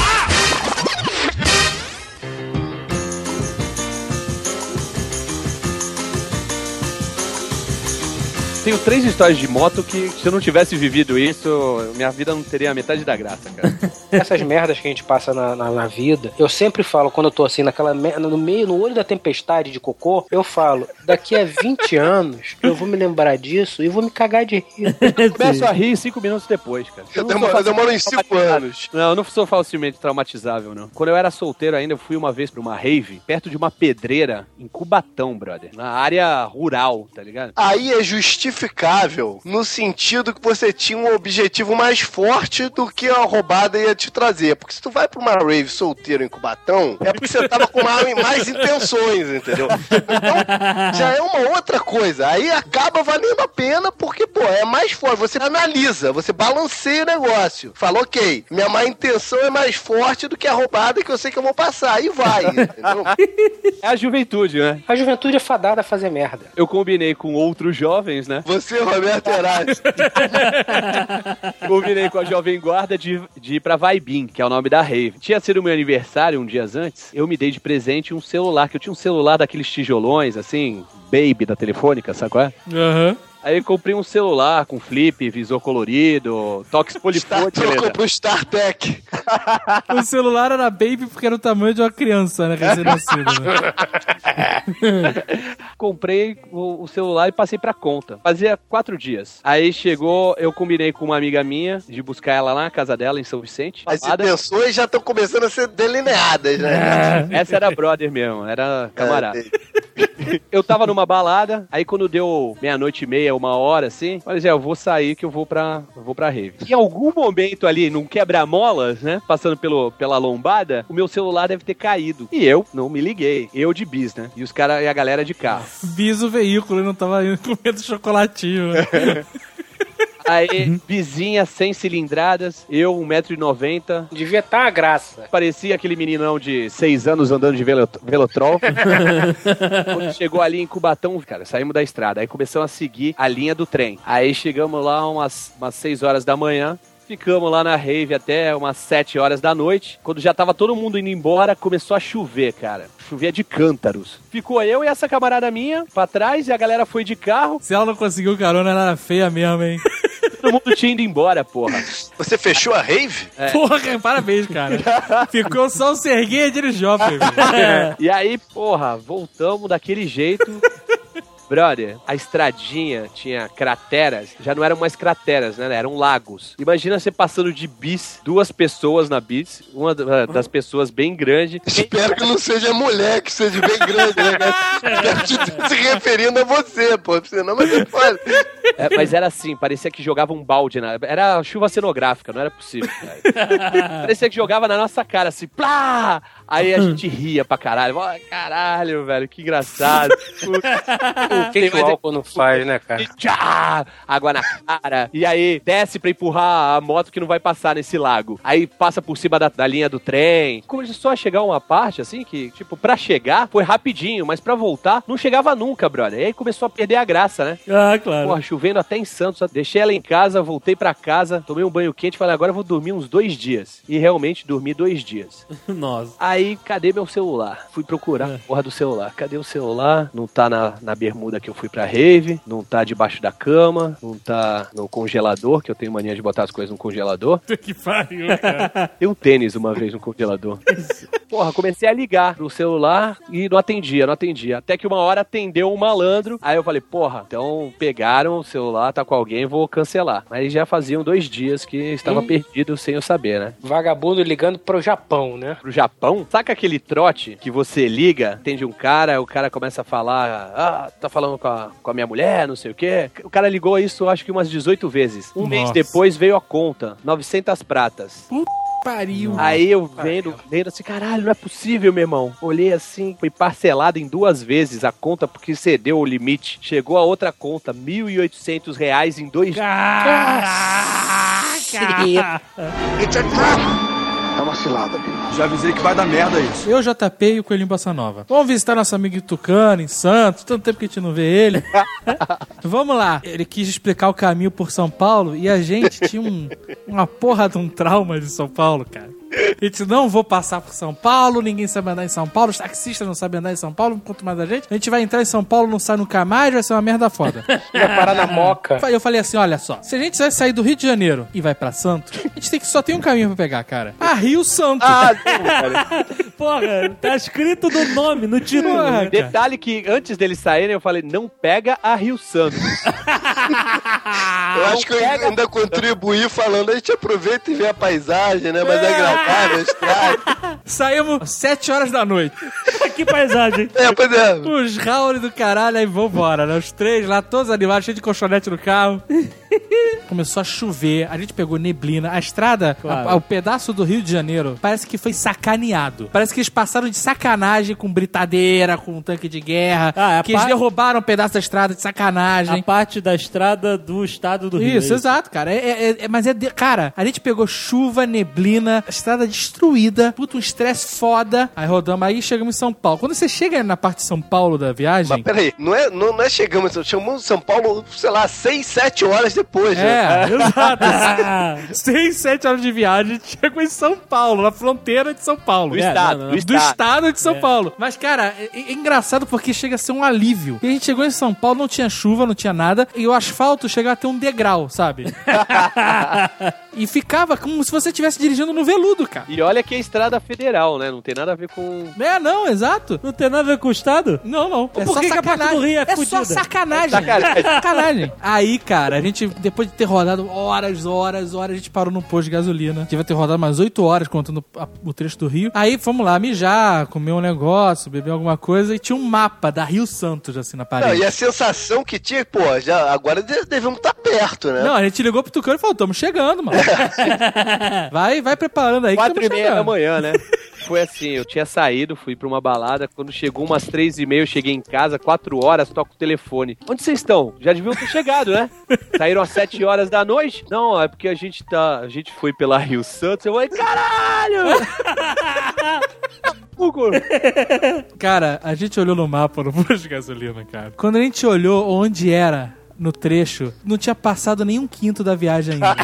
Tenho três histórias de moto que, se eu não tivesse vivido isso, minha vida não teria a metade da graça, cara. Essas merdas que a gente passa na, na, na vida, eu sempre falo, quando eu tô assim, naquela no meio, no olho da tempestade de cocô, eu falo, daqui a vinte anos, eu vou me lembrar disso e vou me cagar de rir. Eu começo a rir cinco minutos depois, cara. Eu, eu demoro, demoro em cinco anos. Não, eu não sou facilmente traumatizável, não. Quando eu era solteiro ainda, eu fui uma vez pra uma rave, perto de uma pedreira, em Cubatão, brother. Na área rural, tá ligado? Aí é justificável no sentido que você tinha um objetivo mais forte do que a roubada ia te trazer. Porque se tu vai pra uma rave solteiro em Cubatão, é porque você tava com mais, mais intenções, entendeu? Então, já é uma outra coisa. Aí acaba valendo a pena porque, pô, é mais forte. Você analisa, você balanceia o negócio. Fala, ok, minha má intenção é mais forte do que a roubada que eu sei que eu vou passar. Aí vai, entendeu? É a juventude, né? A juventude é fadada a fazer merda. Eu combinei com outros jovens, né? Você, Roberto Herácio. Combinei com a Jovem Guarda de, de ir pra Vaibim, que é o nome da rave. Tinha sido meu aniversário um dia antes, eu me dei de presente um celular, que eu tinha um celular daqueles tijolões, assim, Baby da Telefônica, sabe qual é? Aham. Uhum. Aí eu comprei um celular com flip, visor colorido, toques polifônicos. Eu comprei o StarTech. O celular era baby porque era o tamanho de uma criança, né? Recém-nascido, né? Comprei o, o celular e passei pra conta. Fazia quatro dias. Aí chegou, eu combinei com uma amiga minha de buscar ela lá na casa dela, em São Vicente. As Balada. intenções já estão começando a ser delineadas, né? Essa era brother mesmo, era camarada. Eu tava numa balada, aí quando deu meia-noite e meia, uma hora assim, falei, Zé, eu vou sair que eu vou pra, eu vou pra rave. Em algum momento ali, num quebra-molas, né, passando pelo, pela lombada, o meu celular deve ter caído. E eu não me liguei. Eu de bis, né? E os caras e a galera de carro. Bis o veículo e não tava indo comendo chocolatinho. Né? Aí, vizinha, sem cilindradas, eu, um metro e noventa. Devia estar uma graça. Parecia aquele meninão de seis anos andando de velo, velotrol. Quando chegou ali em Cubatão, cara, saímos da estrada. Aí começamos a seguir a linha do trem. Aí chegamos lá umas, umas seis horas da manhã. Ficamos lá na rave até umas sete horas da noite. Quando já tava todo mundo indo embora, começou a chover, cara. Chovia de cântaros. Ficou eu e essa camarada minha pra trás e a galera foi de carro. Se ela não conseguiu carona, ela era feia mesmo, hein? Todo mundo tinha ido embora, porra. Você fechou a rave? É. Porra, parabéns, cara. Ficou só o Serguei de Jovem. E aí, porra, voltamos daquele jeito. Brother, a estradinha tinha crateras, já não eram mais crateras, né? Eram lagos. Imagina você passando de bis, duas pessoas na bis, uma das pessoas bem grande. Espero que não seja mulher, que seja bem grande, né? Espero que esteja se referindo a você, pô. Senão, mas é foda. É, mas era assim, parecia que jogava um balde na... Era chuva cenográfica, não era possível, cara. Parecia que jogava na nossa cara, assim, plá! Aí a gente ria pra caralho. Oh, caralho, velho, que engraçado. O que, que o álcool não faz, né, cara? Tchá, água na cara. E aí desce pra empurrar a moto que não vai passar nesse lago. Aí passa por cima da, da linha do trem. Começou a chegar uma parte, assim, que, tipo, pra chegar foi rapidinho, mas pra voltar não chegava nunca, brother. E aí começou a perder a graça, né? Ah, claro. Porra, chovendo até em Santos. Deixei ela em casa, voltei pra casa, tomei um banho quente e falei, agora eu vou dormir uns dois dias. E realmente dormi dois dias. Nossa. Aí, cadê meu celular? Fui procurar a porra do celular. Cadê o celular? Não tá na, na bermuda que eu fui pra rave, não tá debaixo da cama, não tá no congelador, que eu tenho mania de botar as coisas no congelador. Que pariu, cara. Tem um tênis uma vez no congelador. Porra, comecei a ligar pro celular e não atendia, não atendia. Até que uma hora atendeu um malandro. Aí eu falei, porra, então pegaram o celular, tá com alguém, vou cancelar. Mas já faziam dois dias que estava hum. perdido sem eu saber, né? Vagabundo ligando pro Japão, né? Pro Japão? Saca aquele trote que você liga, atende um cara, o cara começa a falar, ah, tá falando com a, com a minha mulher, não sei o quê. O cara ligou isso, acho que umas dezoito vezes. Um Nossa. mês depois veio a conta, novecentas pratas. Puta pariu. Aí eu vendo, vendo assim, caralho, não é possível, meu irmão. Olhei assim, foi parcelado em duas vezes a conta porque excedeu o limite. Chegou a outra conta, mil e oitocentos reais em dois dias. It's a trap! É uma cilada, Bill. Já avisei que vai dar merda isso. Eu, J P e o Coelhinho Bossa Nova. Vamos visitar nosso amigo Tucano, em Santos. Tanto tempo que a gente não vê ele. Vamos lá. Ele quis explicar o caminho por São Paulo e a gente tinha um, uma porra de um trauma de São Paulo, cara. A gente não vou passar por São Paulo, ninguém sabe andar em São Paulo, os taxistas não sabem andar em São Paulo, quanto mais a gente. A gente vai entrar em São Paulo, não sai nunca mais, vai ser uma merda foda. Vai parar na moca. Eu falei assim, olha só, se a gente vai sair do Rio de Janeiro e vai pra Santos, a gente tem que só tem um caminho pra pegar, cara. A Rio Santos. Ah, não, cara. Porra, tá escrito no nome, no título. Porra, detalhe que antes deles saírem, eu falei, não pega a Rio Santos. Eu acho que eu ainda contribuí falando, a gente aproveita e vê a paisagem, né? Mas é agradável, estrada. Saímos sete horas da noite. Que paisagem. É, pois é. Os Raul do caralho, aí vambora, né? Os três lá, todos animados, cheio de colchonete no carro. Começou a chover, a gente pegou neblina. A estrada, claro. a, a, o pedaço do Rio de Janeiro, parece que foi sacaneado. Parece que eles passaram de sacanagem com britadeira, com um tanque de guerra. Ah, que par... eles derrubaram um pedaço da estrada de sacanagem. A parte da estrada do estado do Rio. Isso, exato, cara. É, é, é, mas é... De... Cara, a gente pegou chuva, neblina, a estrada destruída, puta, um estresse foda. Aí rodamos, aí chegamos em São Paulo. Quando você chega na parte de São Paulo da viagem... Mas peraí, não é, não, não é chegamos, chamamos São Paulo, sei lá, seis, sete horas depois. depois, né? É, exato. Seis, sete horas de viagem, a gente chegou em São Paulo, na fronteira de São Paulo. Do É, estado, não, não, do do estado. estado de São Paulo. Mas, cara, é, é engraçado porque chega a ser um alívio. E a gente chegou em São Paulo, não tinha chuva, não tinha nada, e o asfalto chegava a ter um degrau, sabe? E ficava como se você estivesse dirigindo no veludo, cara. E olha que é estrada federal, né? Não tem nada a ver com... É, não, exato. Não tem nada a ver com o Estado? Não, não. É Por só que que a parte sacanagem. do Rio é É só fudida? sacanagem. Sacanagem. Sacanagem. Aí, cara, a gente, depois de ter rodado horas, horas, horas, a gente parou no posto de gasolina. Devia ter rodado umas oito horas contando a- o trecho do Rio. Aí fomos lá mijar, comer um negócio, beber alguma coisa e tinha um mapa da Rio Santos, assim, na parede. Não, e a sensação que tinha, pô, já, agora de- devemos estar perto, né? Não, a gente ligou pro Tucano e falou, tamo chegando, mano. vai, vai preparando aí que Quatro tamo e meia chegando. da manhã, né? Foi assim, eu tinha saído, fui pra uma balada, quando chegou umas três e meia, eu cheguei em casa, quatro horas, toco o telefone. Onde vocês estão? Já deviam ter chegado, né? Saíram às sete horas da noite? Não, é porque a gente tá, a gente foi pela Rio Santos, eu falei, caralho! Hugo. Cara, a gente olhou no mapa no posto de gasolina, cara. Quando a gente olhou onde era no trecho, não tinha passado nem um quinto da viagem ainda.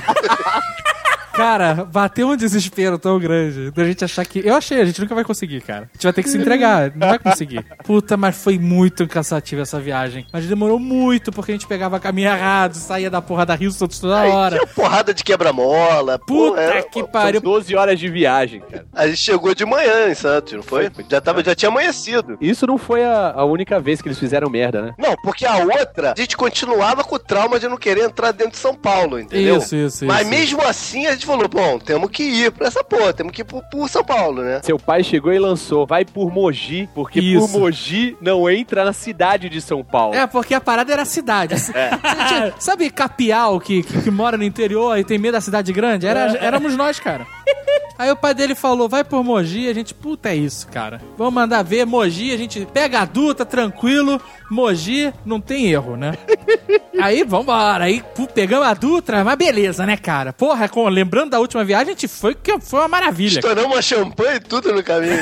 Cara, bateu um desespero tão grande da gente achar que... Eu achei, a gente nunca vai conseguir, cara. A gente vai ter que se entregar, não vai conseguir. Puta, mas foi muito cansativo essa viagem. Mas demorou muito, porque a gente pegava caminho errado, saía da porra da Rio Santos toda Aí hora. tinha porrada de quebra-mola. pô, Puta era- que São pariu. doze horas de viagem, cara. A gente chegou de manhã em Santos, não foi? Já, tava, já tinha amanhecido. Isso não foi a, a única vez que eles fizeram merda, né? Não, porque a outra, a gente continuava com o trauma de não querer entrar dentro de São Paulo, entendeu? Isso, isso, Mas isso. mesmo assim, a gente falou, bom, temos que ir pra essa porra, temos que ir pro, pro São Paulo, né? Seu pai chegou e lançou, vai por Mogi, porque Isso. por Mogi não entra na cidade de São Paulo. É, porque a parada era a cidade. Sabe- Sabe Capial, que, que, que mora no interior e tem medo da cidade grande? Era, éramos nós, cara. Aí o pai dele falou, vai por Mogi, a gente, puta, é isso, cara. Vamos mandar ver, Mogi, a gente pega a duta, tranquilo, Mogi, não tem erro, né? Aí, vambora, aí pu, pegamos a Dutra, mas beleza, né, cara? Porra, com, lembrando da última viagem, a gente foi, que foi uma maravilha. Estouramos uma champanhe e tudo no caminho.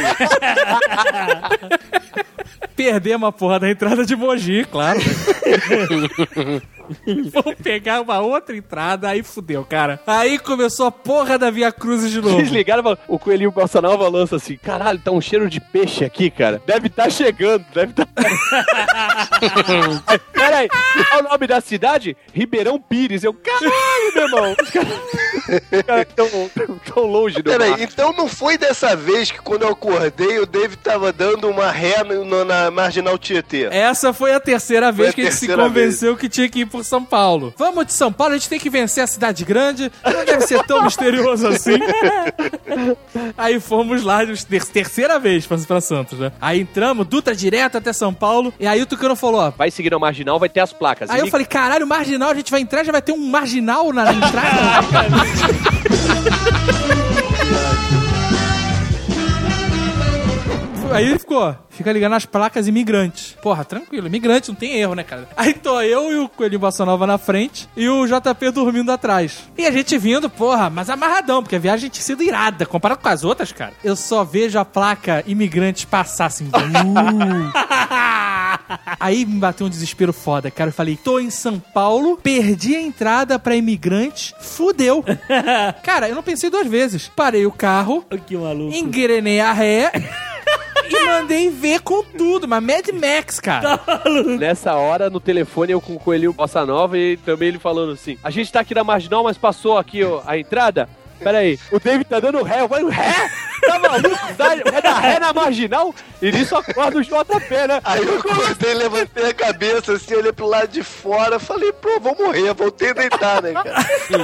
Perdemos a porra da entrada de Mogi, claro. Vamos pegar uma outra entrada, aí fudeu, cara. Aí começou a porra da Via Cruzes de novo. Eles ligaram, falaram, o Coelhinho Bolsonaro lança assim, caralho, tá um cheiro de peixe aqui, cara. Deve estar chegando, deve estar... Tá... Peraí, qual é o nome da cidade? Ribeirão Pires. Eu, caralho, meu irmão. Os caras tão, tão longe do mar. Peraí, então não foi dessa vez que quando eu acordei o David tava dando uma ré no, no- na Marginal Tietê? Essa foi a terceira vez a que a gente se terceira convenceu que tinha que ir por São Paulo. Vamos de São Paulo, a gente tem que vencer a cidade grande. Não deve ser tão misterioso assim. Aí fomos lá, ter- terceira vez pra, pra Santos, né? Aí entramos, Dutra direto até São Paulo. E aí o Tucano falou, ó. Vai seguir na Marginal, vai ter as placas. Aí eu E- falei, caralho, marginal, a gente vai entrar, já vai ter um marginal na, na entrada. Aí ele ficou, fica ligando as placas imigrantes. Porra, tranquilo, imigrante, não tem erro, né, cara? Aí tô eu e o Coelhinho Bossa Nova na frente e o J P dormindo atrás. E a gente vindo, porra, mas amarradão, porque a viagem tinha sido irada, comparado com as outras, cara. Eu só vejo a placa imigrante passar assim. Uh. Aí me bateu um desespero foda, cara. Eu falei, tô em São Paulo, perdi a entrada pra imigrante, fudeu. Cara, eu não pensei duas vezes. Parei o carro, Que maluco. engrenei a ré e mandei ver com tudo, mas Mad Max, cara. Nessa hora, no telefone, eu com o Coelhinho Bossa Nova e também ele falando assim, a gente tá aqui na Marginal, mas passou aqui ó, a entrada. Pera aí, o David tá dando ré. Eu falei, ré? Tá maluco? Dá- Vai dar ré na Marginal? E nisso acorda o J P, né? Aí eu acordei, levantei a cabeça assim, olhei pro lado de fora, falei, pô, vou morrer, voltei a deitar, né, cara?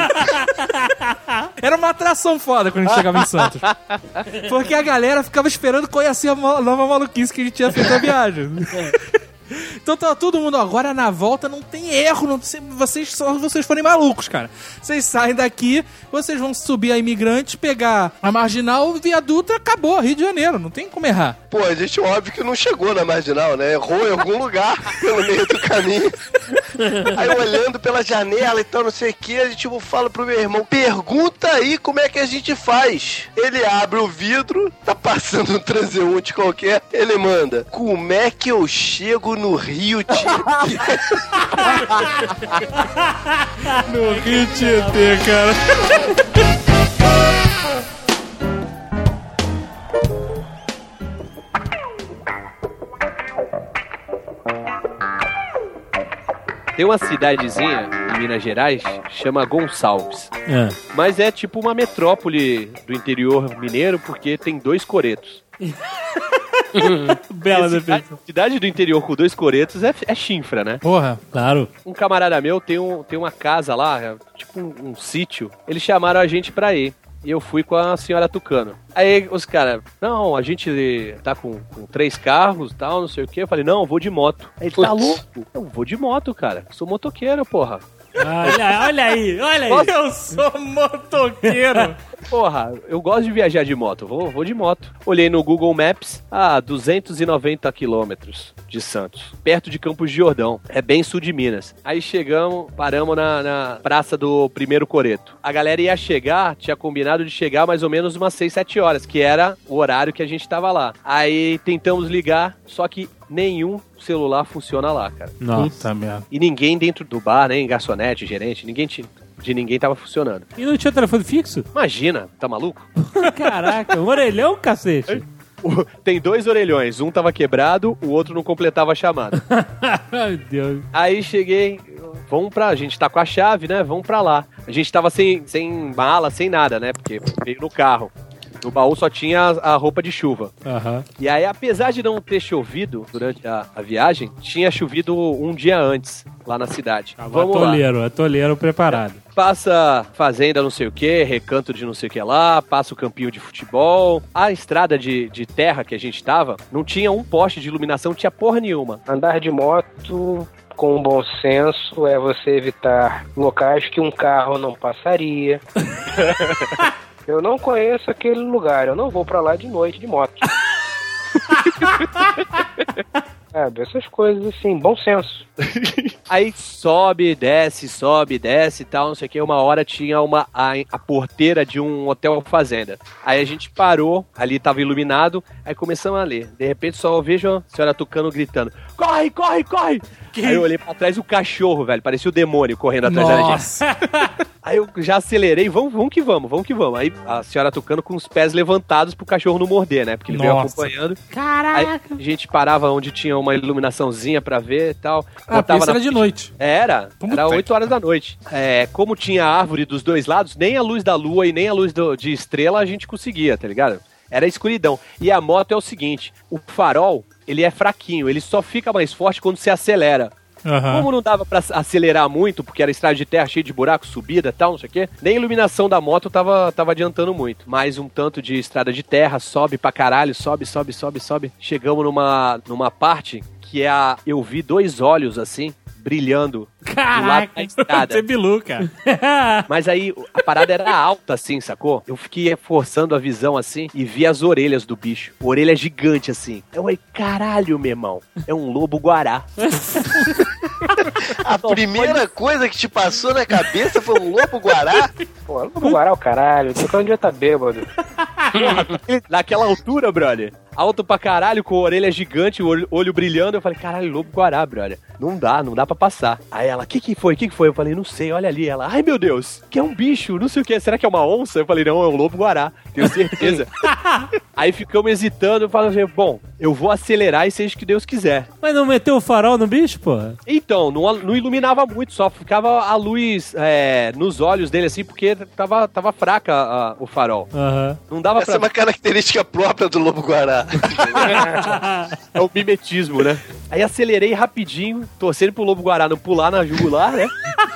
Era uma atração foda quando a gente chegava em Santos. Porque a galera ficava esperando conhecer a mo- nova maluquice que a gente tinha feito a viagem. Então tá todo mundo, agora na volta não tem erro, não, se vocês só vocês forem malucos, cara. Vocês saem daqui, vocês vão subir a Imigrante, pegar a Marginal, Via Dutra, acabou, Rio de Janeiro, não tem como errar. Pô, a gente óbvio que não chegou na Marginal, né? Errou em algum lugar pelo meio do caminho. Aí eu olhando pela janela e tal, não sei o que, a gente tipo, fala pro meu irmão, pergunta aí como é que a gente faz. Ele abre o vidro, tá passando um transeunte qualquer, ele manda, como é que eu chego no Rio Tietê? No Rio Tietê, cara. Tem uma cidadezinha em Minas Gerais, chama Gonçalves. É. Mas é tipo uma metrópole do interior mineiro, porque tem dois coretos. Bela cidade, defesa. cidade do interior com dois coretos é, é chinfra, né? Porra. Claro. Um camarada meu tem, um, tem uma casa lá, é tipo um, um sítio. Eles chamaram a gente pra ir. E eu fui com a senhora Tucano. Aí os caras, não, a gente tá com, com três carros e tal, não sei o quê. Eu falei, não, eu vou de moto. Aí ele, tá louco? Eu vou de moto, cara. Sou motoqueiro, porra. Olha, olha aí, olha aí. Nossa. Eu sou motoqueiro. Porra, eu gosto de viajar de moto, vou, vou de moto. Olhei no Google Maps, ah, duzentos e noventa quilômetros de Santos, perto de Campos de Jordão, é bem sul de Minas. Aí chegamos, paramos na, na praça do Primeiro Coreto. A galera ia chegar, tinha combinado de chegar mais ou menos umas seis, sete horas, que era o horário que a gente tava lá. Aí tentamos ligar, só que nenhum celular funciona lá, cara. Nossa. Puta merda. E ninguém dentro do bar, nem garçonete, gerente, ninguém tinha... de ninguém tava funcionando. E não tinha telefone fixo? Imagina, tá maluco? Caraca, um orelhão, cacete. Tem dois orelhões, um tava quebrado, o outro não completava a chamada. Ai, Deus. Aí cheguei, vamos pra... A gente tá com a chave, né? Vamos pra lá. A gente tava sem, sem mala, sem nada, né? Porque veio no carro. No baú só tinha a, a roupa de chuva. Aham. E aí, apesar de não ter chovido durante a, a viagem, tinha chovido um dia antes, lá na cidade. Vamos lá. Atoleiro, atoleiro preparado. Passa fazenda não sei o que, recanto de não sei o que lá, passa o campinho de futebol. A estrada de, de terra que a gente tava, não tinha um poste de iluminação, não tinha porra nenhuma. Andar de moto com bom senso é você evitar locais que um carro não passaria. Eu não conheço aquele lugar, eu não vou pra lá de noite de moto. Sabe, essas coisas assim, bom senso. Aí sobe, desce, sobe, desce e tal, não sei o que. Uma hora tinha uma, a, a porteira de um hotel fazenda. Aí a gente parou, ali tava iluminado, aí começamos a ler. De repente só vejo a senhora Tucano gritando, corre, corre, corre! Que? Aí eu olhei pra trás, o cachorro, velho, parecia o demônio correndo atrás Nossa. da gente. Aí eu já acelerei, vamos, vamos que vamos, vamos que vamos. Aí a senhora Tucano com os pés levantados pro cachorro não morder, né? Porque ele veio Nossa. acompanhando. Caraca. Aí a gente parava onde tinha uma iluminaçãozinha pra ver e tal. Ah, Botava isso na era de noite. Era, Puta era que oito horas da noite. É, como tinha árvore dos dois lados, nem a luz da lua e nem a luz do- de estrela a gente conseguia, tá ligado? Era escuridão. E a moto é o seguinte, o farol, ele é fraquinho, ele só fica mais forte quando você acelera. Aham. Como não dava pra acelerar muito, porque era estrada de terra cheia de buraco, subida e tal, não sei o quê, nem a iluminação da moto tava, tava adiantando muito. Mais um tanto de estrada de terra, sobe pra caralho, sobe, sobe, sobe, sobe. Chegamos numa, numa parte que é a... Eu vi dois olhos, assim, brilhando do lado da Caraca. estrada. Você é bilu, cara. Mas aí a parada era alta, assim, sacou? Eu fiquei forçando a visão, assim, e vi as orelhas do bicho. Orelha gigante, assim. Eu falei, caralho, meu irmão, é um lobo-guará. A primeira coisa que te passou na cabeça foi um lobo-guará? Pô, lobo-guará o caralho, o Tucano devia tá bêbado. Naquela altura, brother. Alto pra caralho, com a orelha gigante, o olho, olho brilhando. Eu falei, caralho, lobo-guará, brother. Não dá, não dá pra passar. Aí ela, o que que foi? O que que foi? Eu falei, não sei, olha ali. Ela, ai meu Deus, que é um bicho, não sei o que. Será que é uma onça? Eu falei, não, é um lobo-guará, tenho certeza. Aí ficamos hesitando. Eu falei, bom, eu vou acelerar e seja o que Deus quiser. Mas não meteu o farol no bicho, porra? Então, não, não iluminava muito, só ficava a luz é, nos olhos dele, assim, porque tava, tava fraca a- o farol. Aham. Não dava Essa pra... é uma característica própria do lobo-guará. É o mimetismo, né? Aí acelerei rapidinho, torcendo pro lobo-guará não pular na jugular, né?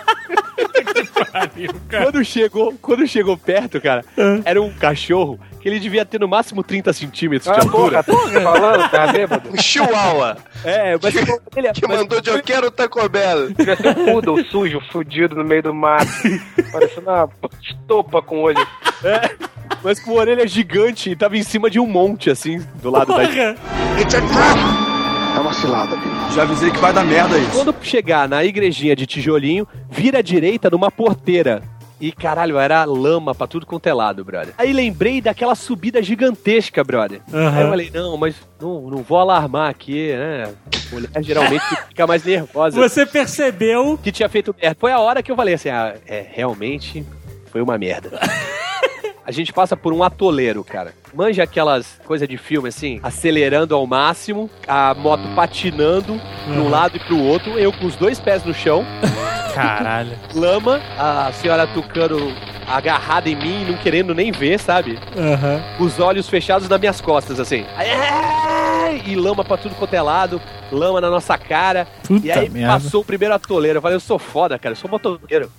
Quando chegou, quando chegou perto, cara, era um cachorro que ele devia ter no máximo trinta centímetros de Ah, altura. porra, tá falando, tá bêbado? Um chihuahua. É, mas ele, Que mas- mandou de eu quero Taco Bell. Devia ser um poodle sujo, fudido no meio do mato. Parecendo uma estopa com olho. é, mas com a orelha gigante e tava em cima de um monte, assim, do lado da... Porra. It's a trap! É uma cilada, Bino. Já avisei que vai dar merda isso. Quando chegar na igrejinha de tijolinho, vira à direita numa porteira. E, caralho, era lama pra tudo quanto é lado, brother. Aí lembrei daquela subida gigantesca, brother. Uhum. Aí eu falei, não, mas não, não vou alarmar aqui, né? Mulher geralmente fica mais nervosa. Você percebeu que tinha feito merda. Foi a hora que eu falei assim, ah, é, realmente foi uma merda. A gente passa por um atoleiro, cara. Manja aquelas coisas de filme, assim, acelerando ao máximo, a moto patinando uhum. de um lado e pro outro, eu com os dois pés no chão. Caralho. Lama, a senhora Tucano agarrada em mim, não querendo nem ver, sabe? Uhum. Os olhos fechados nas minhas costas, assim. E lama pra tudo quanto é lado, lama na nossa cara. Puta e aí merda. Passou o primeiro atoleiro. Eu falei, eu sou foda, cara, eu sou motoqueiro.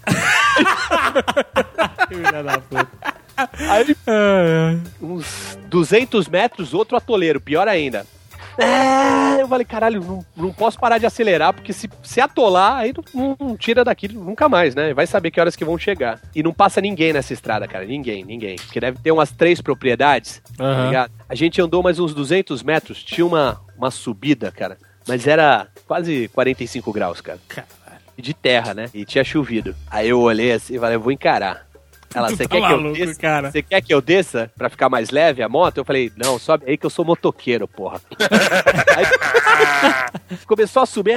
Filha da puta. Aí, uns duzentos metros, outro atoleiro, pior ainda. Eu falei, caralho, não, não posso parar de acelerar, porque se, se atolar, aí não, não tira daqui nunca mais, né? Vai saber que horas que vão chegar. E não passa ninguém nessa estrada, cara, ninguém, ninguém. Porque deve ter umas três propriedades, uhum. tá ligado? A gente andou mais uns duzentos metros, tinha uma, uma subida, cara, mas era quase quarenta e cinco graus, cara. Caralho. E de terra, né? E tinha chovido. Aí eu olhei assim e falei, eu vou encarar. Ela, você tá quer maluco, que eu desça? cara. Você quer que eu desça pra ficar mais leve a moto? Eu falei, não, sobe aí que eu sou motoqueiro, porra. Aí começou a subir.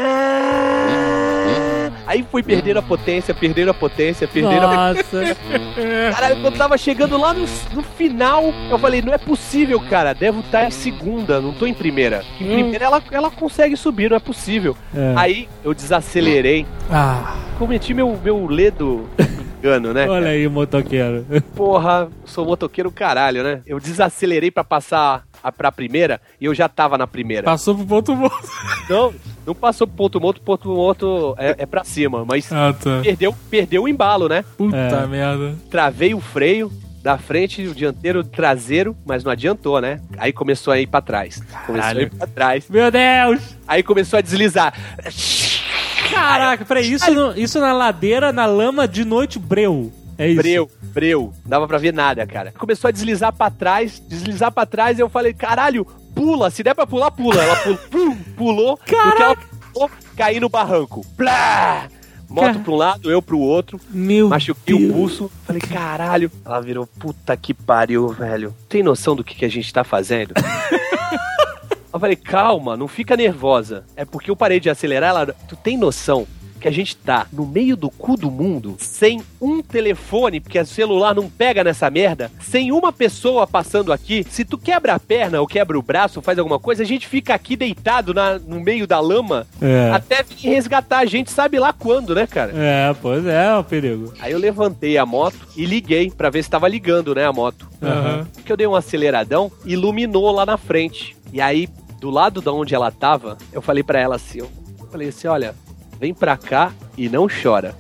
Aí fui perdendo a potência, perdendo a potência, perdendo Nossa. a potência. Caralho, quando tava chegando lá no, no final, eu falei, não é possível, cara. Devo estar em segunda, não tô em primeira. Em primeira ela, ela consegue subir, não é possível. É. Aí eu desacelerei. Ah. Cometi meu, meu ledo... Engano, né? Olha aí, motoqueiro. Porra, sou motoqueiro caralho, né? Eu desacelerei pra passar a, pra primeira e eu já tava na primeira. Passou pro ponto morto. Não, não passou pro ponto morto, ponto morto é, é pra cima, mas ah, tá. perdeu, perdeu o embalo, né? Puta é. merda. Travei o freio da frente, o dianteiro, o traseiro, mas não adiantou, né? Aí começou a ir pra trás. Começou Caralho. a ir pra trás. Meu Deus! Aí começou a deslizar. Caraca, peraí, isso, no, isso na ladeira, na lama de noite, breu. É isso? Breu, breu. Não dava pra ver nada, cara. Começou a deslizar pra trás, deslizar pra trás, e eu falei, caralho, pula, se der pra pular, pula. Ela pulou, pum, pulou, porque ela pulou, caí no barranco. Plá! Moto pra um lado, eu pro outro. Meu Machuquei Deus. o pulso. Falei, caralho. Ela virou, puta que pariu, velho. Tem noção do que, que a gente tá fazendo? Eu falei, calma, não fica nervosa. É porque eu parei de acelerar, ela... Tu tem noção que a gente tá no meio do cu do mundo, sem um telefone, porque o celular não pega nessa merda, sem uma pessoa passando aqui, se tu quebra a perna ou quebra o braço, faz alguma coisa, a gente fica aqui deitado na, no meio da lama, é. até vir resgatar a gente, sabe lá quando, né, cara? É, pois é, é o perigo. Aí eu levantei a moto e liguei pra ver se tava ligando, né, a moto. Uhum. Porque eu dei um aceleradão, iluminou lá na frente. E aí, do lado de onde ela tava, eu falei pra ela assim, eu falei assim, olha, vem pra cá e não chora.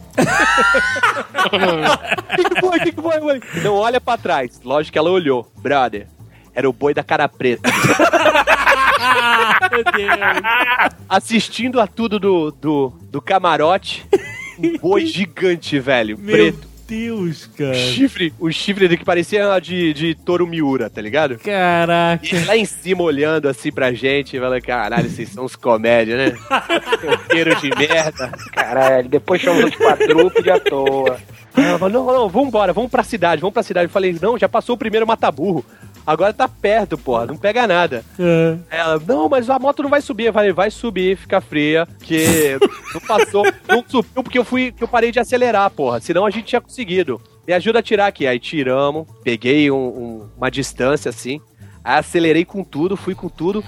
O que que foi? O que que foi, mãe? Não olha pra trás. Lógico que ela olhou. Brother, era o boi da cara preta. Meu Deus. Assistindo a tudo do, do, do camarote. Um boi gigante, velho. Meu preto. Deus, cara. Chifre, o chifre que parecia de, de touro Miura, tá ligado? Caraca. E lá em cima olhando assim pra gente, falando, caralho, vocês são uns comédia, né? Roteiro de merda. Caralho, depois chamamos de quadrúpede à toa. Ela falou, não, não, vambora, vamos pra cidade, vamos pra cidade. Eu falei, não, já passou o primeiro mata-burro. Agora tá perto, porra, não pega nada. É. Ela, não, mas a moto não vai subir. Eu falei, vai subir, fica fria, que não passou, não subiu porque eu fui, que eu parei de acelerar, porra. Senão a gente tinha conseguido. Me ajuda a tirar aqui. Aí tiramos, peguei um, um, uma distância assim, aí acelerei com tudo, fui com tudo.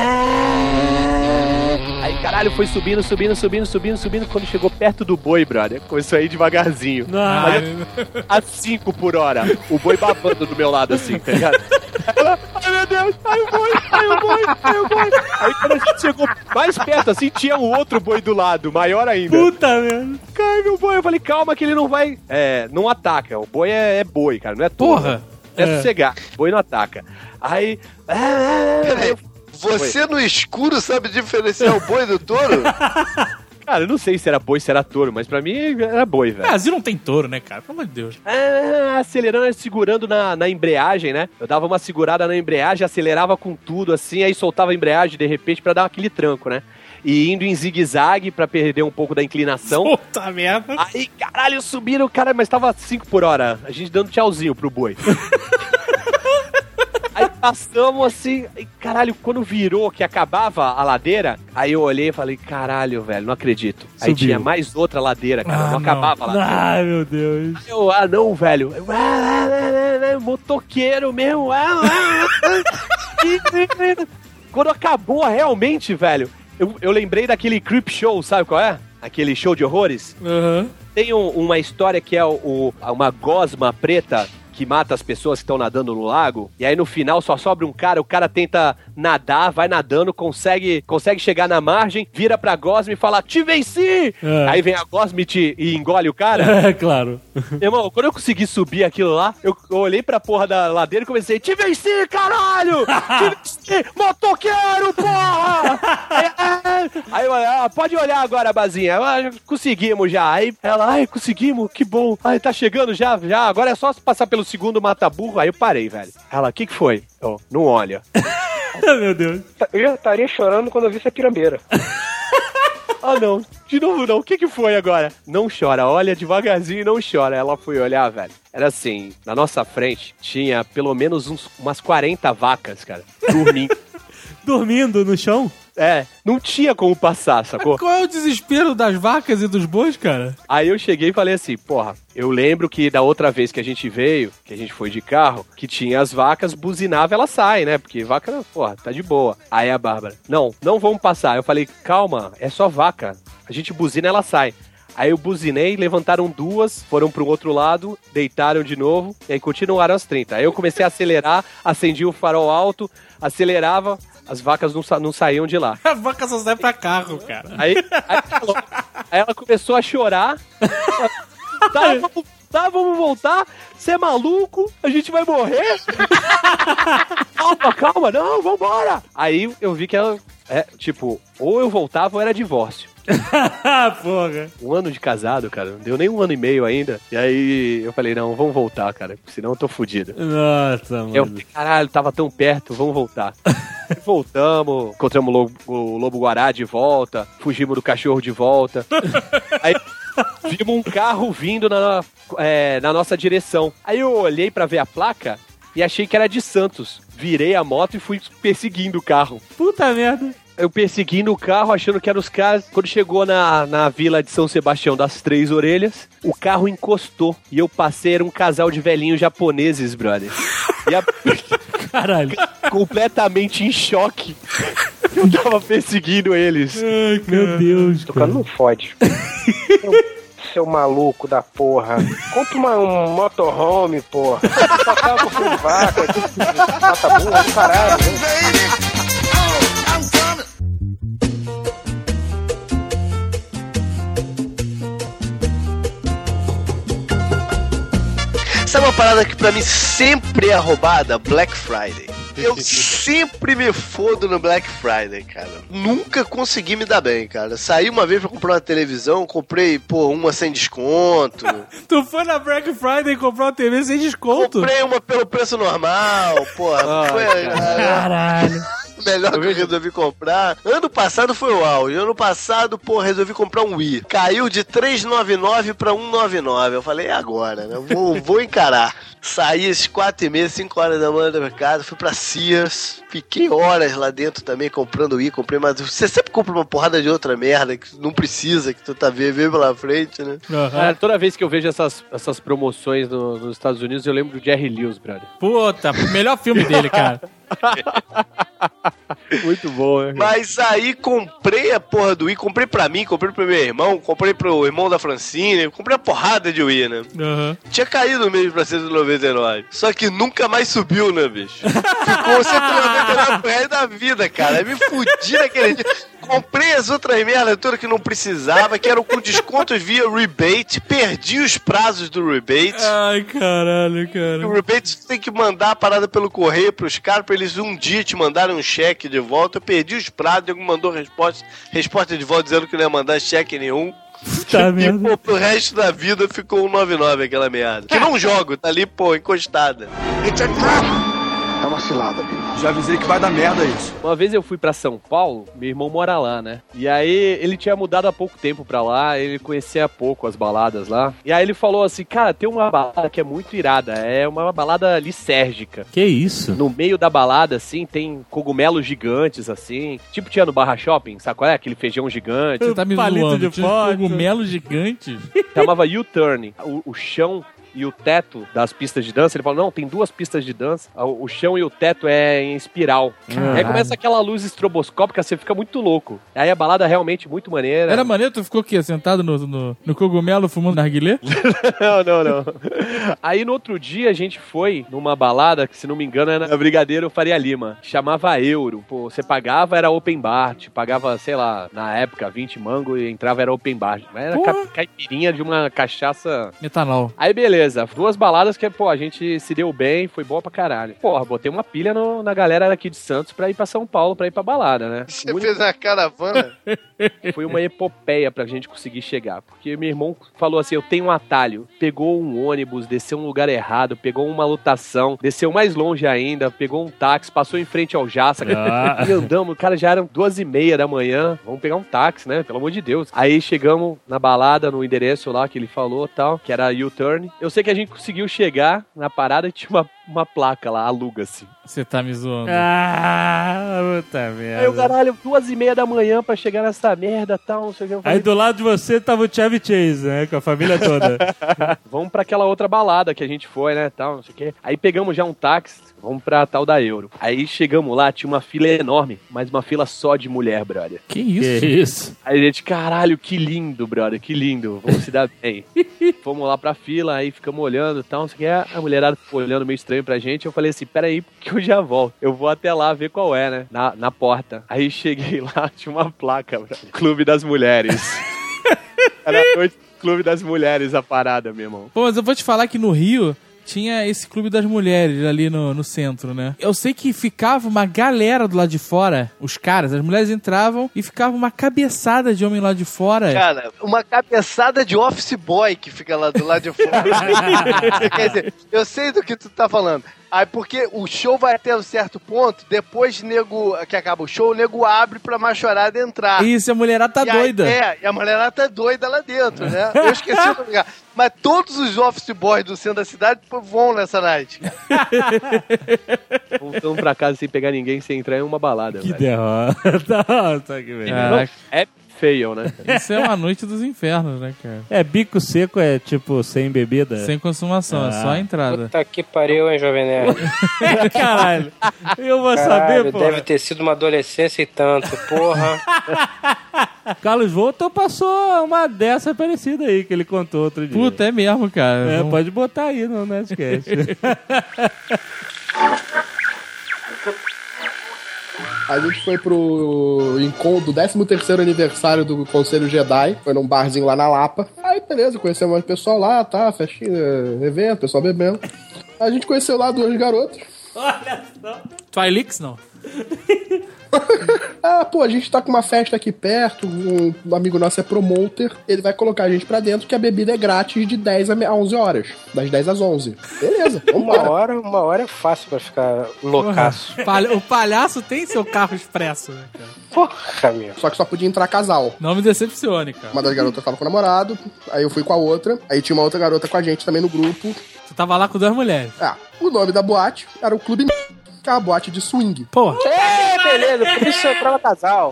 Aí, caralho, foi subindo, subindo, subindo, subindo, subindo. Quando chegou perto do boi, brother, começou a ir devagarzinho. Ai, a cinco por hora. O boi babando do meu lado, assim, tá ligado? Ela, ai, meu Deus, ai, o boi, ai, o boi, ai, o boi. Aí, quando a gente chegou mais perto, assim, tinha um outro boi do lado, maior ainda. Puta merda. Cai, meu boi. Eu falei, calma que ele não vai... É, não ataca. O boi é, é boi, cara, não é touro. Porra. É, É. sossegar. Boi não ataca. Aí... Peraí, você no escuro sabe diferenciar o boi do touro? Cara, eu não sei se era boi, se era touro, mas pra mim era boi, velho. Brasil não tem touro, né, cara? Pelo amor de Deus. Ah, acelerando, segurando na, na embreagem, né? Eu dava uma segurada na embreagem, acelerava com tudo, assim, aí soltava a embreagem de repente pra dar aquele tranco, né? E indo em zigue-zague pra perder um pouco da inclinação. Puta merda. Aí, caralho, subiram, cara, mas tava cinco por hora. A gente dando tchauzinho pro boi. Aí passamos assim, e, caralho, quando virou que acabava a ladeira, aí eu olhei e falei, caralho, velho, não acredito. Aí Subiu. tinha mais outra ladeira, cara, Ah, não, não. acabava a ladeira. Ai, meu Deus. Aí eu, ah, não, velho. Eu, ah, ah, ah, ah, motoqueiro mesmo. Ah, ah, ah. Quando acabou realmente, velho, eu, eu lembrei daquele Creep Show, sabe qual é? Aquele show de horrores. Uhum. Tem um- uma história que é o, o- uma gosma preta que mata as pessoas que estão nadando no lago, e aí no final só sobra um cara, o cara tenta nadar, vai nadando, consegue, consegue chegar na margem, vira pra gosma e fala, te venci! É. Aí vem a gosma e, te, e engole o cara. É, claro. Irmão, quando eu consegui subir aquilo lá, eu, eu olhei pra porra da ladeira e comecei, te venci, caralho! Te venci, motoqueiro, porra! Aí, aí eu, ah, pode olhar agora, Bazinha, ah, conseguimos já. Aí ela, ai, conseguimos, que bom. Ai, tá chegando já, já, agora é só passar pelo segundo mata-burro. Aí eu parei, velho. Ela, o que que foi? Eu, não olha. Meu Deus. Eu já estaria chorando quando eu vi essa pirambeira. Ah, não. De novo, não. O que que foi agora? Não chora. Olha devagarzinho e não chora. Ela foi olhar, velho. Era assim, na nossa frente tinha pelo menos uns, umas quarenta vacas, cara, dormindo. Dormindo no chão? É, não tinha como passar, sacou? Qual é o desespero das vacas e dos bois, cara? Aí eu cheguei e falei assim, porra, eu lembro que da outra vez que a gente veio, que a gente foi de carro, que tinha as vacas, buzinava, ela sai, né? Porque vaca, porra, tá de boa. Aí a Bárbara, não, não vamos passar. Eu falei, calma, é só vaca. A gente buzina, ela sai. Aí eu buzinei, levantaram duas, foram pro outro lado, deitaram de novo, e aí continuaram as trinta. Aí eu comecei a acelerar, acendi o farol alto, acelerava, as vacas não, sa- não saíam de lá. A vaca só sai pra carro, cara. Aí, aí, ela, aí ela começou a chorar. Tá, vamos, tá, vamos voltar? Você é maluco? A gente vai morrer? Calma, calma, não, vambora. Aí eu vi que ela, é, tipo, ou eu voltava ou era divórcio. Porra. Um ano de casado, cara, não deu nem um ano e meio ainda. E aí eu falei, não, vamos voltar, cara, senão eu tô fudido. Nossa, mano. Eu falei, caralho, tava tão perto, vamos voltar. Voltamos, encontramos o lobo, o lobo-guará de volta, fugimos do cachorro de volta. Aí vimos um carro vindo na, é, na nossa direção. Aí eu olhei pra ver a placa e achei que era de Santos. Virei a moto e fui perseguindo o carro. Puta merda. Eu perseguindo o carro, achando que eram os caras. Quando chegou na, na vila de São Sebastião das Três Orelhas, o carro encostou. E eu passei, era um casal de velhinhos japoneses, brother. E a... Caralho. completamente em choque. Eu tava perseguindo eles. Ai, meu Deus, cara. Tocando não fode. Seu, seu maluco da porra. Compra uma, um motorhome, porra. Passava por cima de vaca. Mata burro do caralho. Né? Sabe uma parada que pra mim sempre é roubada? Black Friday. Eu sempre me fodo no Black Friday, cara. Nunca consegui me dar bem, cara. Saí uma vez pra comprar uma televisão, comprei, pô, uma sem desconto. Tu foi na Black Friday e comprou uma T V sem desconto? Comprei uma pelo preço normal, porra. Ah, foi Caralho. o melhor que eu resolvi comprar. Ano passado foi o auge. Ano passado, pô, resolvi comprar um Wii. Caiu de trezentos e noventa e nove pra cento e noventa e nove. Eu falei, é agora, né? Vou, vou encarar. Saí às quatro e meia, cinco horas da manhã do mercado, fui pra Sears, fiquei horas lá dentro também comprando Wii, comprei mais. Você sempre compra uma porrada de outra merda que não precisa, que tu tá vendo, vendo pela frente, né? Uhum. Cara, toda vez que eu vejo essas, essas promoções no- nos Estados Unidos, eu lembro do Jerry Lewis, brother. Puta, melhor filme dele, cara. Muito bom, né? Mas aí comprei a porra do Wii, comprei pra mim, comprei pro meu irmão, comprei pro irmão da Francine, comprei a porrada de Wii, né? Uhum. Tinha caído mesmo pra cento e noventa e nove. Só que nunca mais subiu, né, bicho? Ficou cento e noventa e nove reais da vida, cara. Aí me fudi naquele dia. Comprei as outras merda toda que não precisava, que eram com descontos via rebate, perdi os prazos do rebate. Ai, caralho, cara. O rebate você tem que mandar a parada pelo correio pros caras, pra eles um dia te mandarem um cheque de volta. Eu perdi os prazos, Diego mandou resposta, resposta de volta dizendo que não ia mandar cheque nenhum. Tá e pô, pro resto da vida ficou um noventa e nove aquela merda. Que não jogo, tá ali, pô, encostada. It's a trap! É uma cilada, Bill. Já avisei que vai dar merda isso. Uma vez eu fui pra São Paulo, meu irmão mora lá, né? E aí ele tinha mudado há pouco tempo pra lá, ele conhecia pouco as baladas lá. E aí ele falou assim, cara, tem uma balada que é muito irada, é uma balada lisérgica. Que isso? No meio da balada, assim, tem cogumelos gigantes, assim. Tipo tinha no Barra Shopping, sabe qual é? Aquele feijão gigante. Você tá me Palito zoando, de tinha foto. cogumelos gigantes. Chamava U-Turn. O, o chão e o teto das pistas de dança, ele falou, não, tem duas pistas de dança, o chão e o teto é em espiral. Caralho. Aí começa aquela luz estroboscópica, você fica muito louco. Aí a balada é realmente muito maneira. Era maneiro? Tu ficou o quê? Sentado no, no, no cogumelo fumando narguilé? Não, não, não. Aí no outro dia a gente foi numa balada, que se não me engano era na Brigadeiro Faria Lima, chamava Euro. Pô, você pagava, era open bar, te pagava, sei lá, na época, vinte mango e entrava, era open bar. Mas era ca- caipirinha de uma cachaça... Metanol. Aí beleza, duas baladas que, pô, a gente se deu bem, foi boa pra caralho. Porra, botei uma pilha no, na galera daqui de Santos pra ir pra São Paulo, pra ir pra balada, né? Você único... fez uma caravana? Foi uma epopeia pra gente conseguir chegar, porque meu irmão falou assim, eu tenho um atalho, pegou um ônibus, desceu um lugar errado, pegou uma lotação, desceu mais longe ainda, pegou um táxi, passou em frente ao Jaça, ah. E andamos, cara, já eram duas e meia da manhã, vamos pegar um táxi, né, pelo amor de Deus. Aí chegamos na balada, no endereço lá que ele falou, tal, que era U-Turn. Eu sei que a gente conseguiu chegar na parada e tinha uma, uma placa lá, aluga-se. Você tá me zoando. Ah, puta merda. Aí o caralho, duas e meia da manhã pra chegar nessa merda e tal, não sei o que. Eu falei, aí do lado de você tava o Chevy Chase, né? Com a família toda. Vamos pra aquela outra balada que a gente foi, né, tal, não sei o que. Aí pegamos já um táxi, vamos pra tal da Euro. Aí chegamos lá, tinha uma fila enorme, mas uma fila só de mulher, brother. Que isso? Que isso? Aí a gente, caralho, que lindo, brother, que lindo. Vamos se dar bem. Fomos lá pra fila, aí ficamos olhando e tal, não sei o que. A mulherada ficou olhando meio estranho pra gente. Eu falei assim, peraí, que eu já volto. Eu vou até lá ver qual é, né? Na, na porta. Aí cheguei lá, tinha uma placa, brother. Clube das Mulheres. Era a noite do Clube das Mulheres a parada, meu irmão. Pô, mas eu vou te falar que no Rio... tinha esse Clube das Mulheres ali no, no centro, né? Eu sei que ficava uma galera do lado de fora, os caras, as mulheres entravam e ficava uma cabeçada de homem lá de fora. Cara, uma cabeçada de office boy que fica lá do lado de fora. Quer dizer, eu sei do que tu tá falando. Aí porque o show vai até um certo ponto, depois nego, que acaba o show, o nego abre pra machorada entrar. Isso, a mulherada tá e doida. Aí, é, e a mulherada tá doida lá dentro, né? Eu esqueci o lugar. Mas todos os office boys do centro da cidade vão nessa night. Voltamos pra casa sem pegar ninguém, sem entrar em uma balada. Que velho. derrota. Nossa, que merda. É fail, né? Isso é uma noite dos infernos, né, cara? É, bico seco é tipo sem bebida? Sem consumação, Ah. é só a entrada. Puta que pariu, hein, Jovem Nerd? Caralho. Eu vou Caralho, saber, pô. deve ter sido uma adolescência e tanto, porra. Carlos Volta passou uma dessa parecida aí que ele contou outro dia. Puta, é mesmo, cara. É, Vamos- pode botar aí no Nerdcast. A gente foi pro encontro do décimo terceiro aniversário do Conselho Jedi. Foi num barzinho lá na Lapa. Aí, beleza, conhecemos mais pessoal lá, tá, festinha, evento, pessoal bebendo. A gente conheceu lá duas garotas. Olha só. Twilix, não. Ah, pô, a gente tá com uma festa aqui perto, um amigo nosso é promoter, ele vai colocar a gente pra dentro que a bebida é grátis de dez a onze horas, das dez às onze. Beleza, Uma vambora. hora, uma hora é fácil pra ficar loucaço. Palha- O palhaço tem seu carro expresso, né, cara? Porra, meu. Só que só podia entrar casal. Não me decepcione, cara. Uma das garotas tava com o namorado, aí eu fui com a outra, aí tinha uma outra garota com a gente também no grupo. Tu tava lá com duas mulheres. Ah, o nome da boate era o Clube que é uma boate de swing. Porra. É, beleza, por isso eu entrava casal.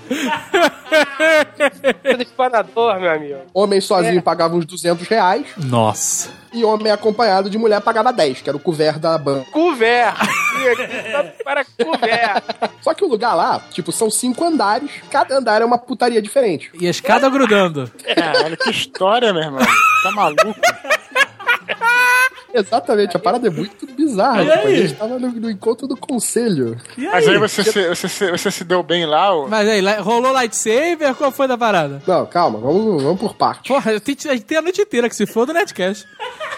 Tudo espanador, meu amigo. Homem sozinho pagava uns duzentos reais Nossa. e homem acompanhado de mulher pagava dez, que era o couvert da banda. Couvert. Para couvert. Só que o lugar lá, tipo, são cinco andares, cada andar é uma putaria diferente. E a escada grudando. Caralho, que história, meu irmão. Tá maluco? Exatamente, a parada é muito bizarra. E Tipo, a aí? gente tava no, no encontro do conselho. E Mas aí você se, você, se, você se deu bem lá? Ou... Mas aí, la- rolou lightsaber? Qual foi da parada? Não, calma, vamos, vamos por partes. Porra, eu tenho, a gente tem a noite inteira que se for do Netcast.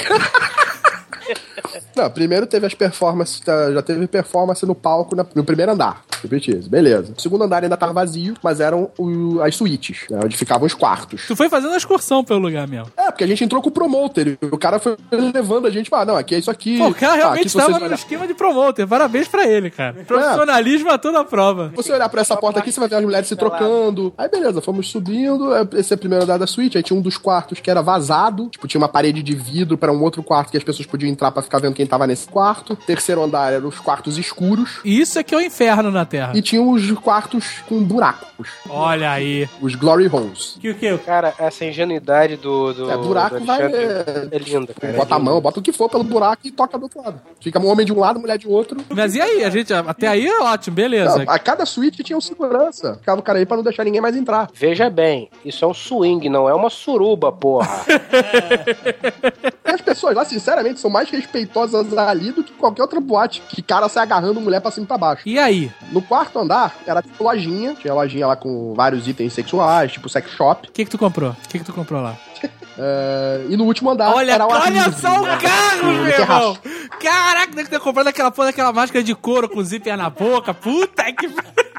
Não, primeiro teve as performances, tá, já teve performance no palco na- no primeiro andar. Striptease, beleza. O segundo andar ainda tava vazio, mas eram o- as suítes, né, onde ficavam os quartos. Tu foi fazendo a excursão pelo lugar mesmo. É, porque a gente entrou com o promoter, e o cara foi levando a gente, ah, não, aqui é isso aqui. Pô, o cara ah, realmente aqui se vocês estava no olhar- esquema de promoter. Parabéns pra ele, cara. Profissionalismo a toda prova. Se você olhar pra essa porta aqui, você vai ver as mulheres se trocando. Aí beleza, fomos subindo. Esse é o primeiro andar da suíte. Aí tinha um dos quartos que era vazado. Tipo, tinha uma parede de vidro pra um outro quarto que as pessoas podiam entrar pra ficar vendo quem tava nesse quarto. Terceiro andar eram os quartos escuros. E isso é que é o inferno na Terra. E tinha os quartos com buracos. Olha aí. Os glory holes. Que o que? Cara, essa ingenuidade do, do, É, buraco do vai... Alexandre é linda, cara. Bota a mão, bota o que for pelo buraco e toca do outro lado. Fica um homem de um lado, mulher de outro. Mas e aí? A gente, até aí é ótimo, beleza. Não, a cada suíte tinha um segurança. Ficava o cara aí pra não deixar ninguém mais entrar. Veja bem, isso é um swing, não é uma suruba, porra. E as pessoas lá, sinceramente, são mais respeitosas ali do que qualquer outra boate. Que cara sai agarrando mulher pra cima e pra baixo. E aí? No quarto andar, era tipo lojinha. Tinha lojinha lá com vários itens sexuais, tipo sex shop. O que que tu comprou? O que que tu comprou lá? É, e no último andar Olha, era o ar olha livre, só o né? carro, No meu terraço. irmão! Caraca, deve ter comprado aquela porra daquela máscara de couro com zíper na boca. Puta que...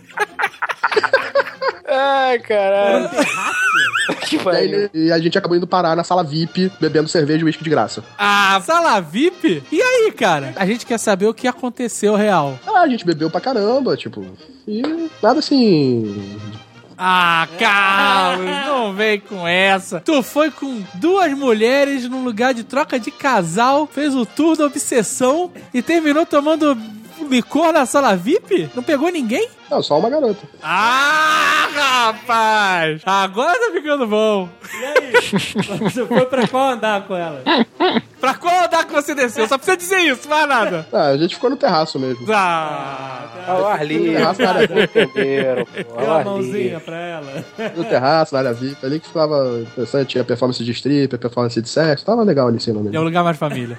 Ai, caralho. Que E, aí, e a gente acabou indo parar na sala V I P, bebendo cerveja e uísque de graça. Ah, sala V I P? E aí, cara? A gente quer saber o que aconteceu real. Ah, a gente bebeu pra caramba, tipo... E nada assim... Ah, calma, não vem com essa. Tu foi com duas mulheres num lugar de troca de casal, fez o tour da obsessão e terminou tomando licor na sala V I P? Não pegou ninguém? Não, só uma garota. Ah, rapaz! Agora tá ficando bom. E aí? Você foi pra qual andar com ela? Pra qual andar que você desceu? Só precisa dizer isso, mais nada. Ah, a gente ficou no terraço mesmo. Ah, Ao ar livre. terraço, na área V I P. Entenderam, pô. Deu Ao a ar mãozinha livre. pra ela. No terraço, na área V I P, ali que ficava interessante. Tinha performance de stripper, performance de sexo. Tava legal ali em cima é mesmo. um lugar mais família.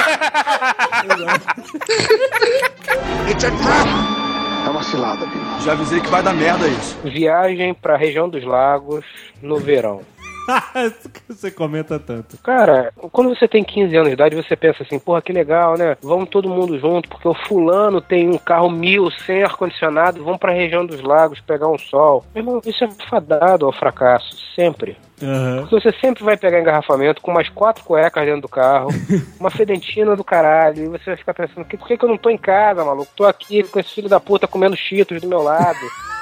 It's a trap! É uma cilada, Bill. Já avisei que vai dar merda isso. Viagem pra região dos lagos no verão. Isso que você comenta tanto. Cara, quando você tem quinze anos de idade, você pensa assim, porra, que legal, né? Vamos todo mundo junto, porque o fulano tem um carro mil sem ar-condicionado, vamos pra região dos lagos pegar um sol. Meu irmão, isso é fadado ao fracasso, sempre. Uhum. Porque você sempre vai pegar engarrafamento com umas quatro cuecas dentro do carro, uma fedentina do caralho, e você vai ficar pensando, que- por que, que eu não tô em casa, maluco? Tô aqui com esse filho da puta comendo cheetos do meu lado.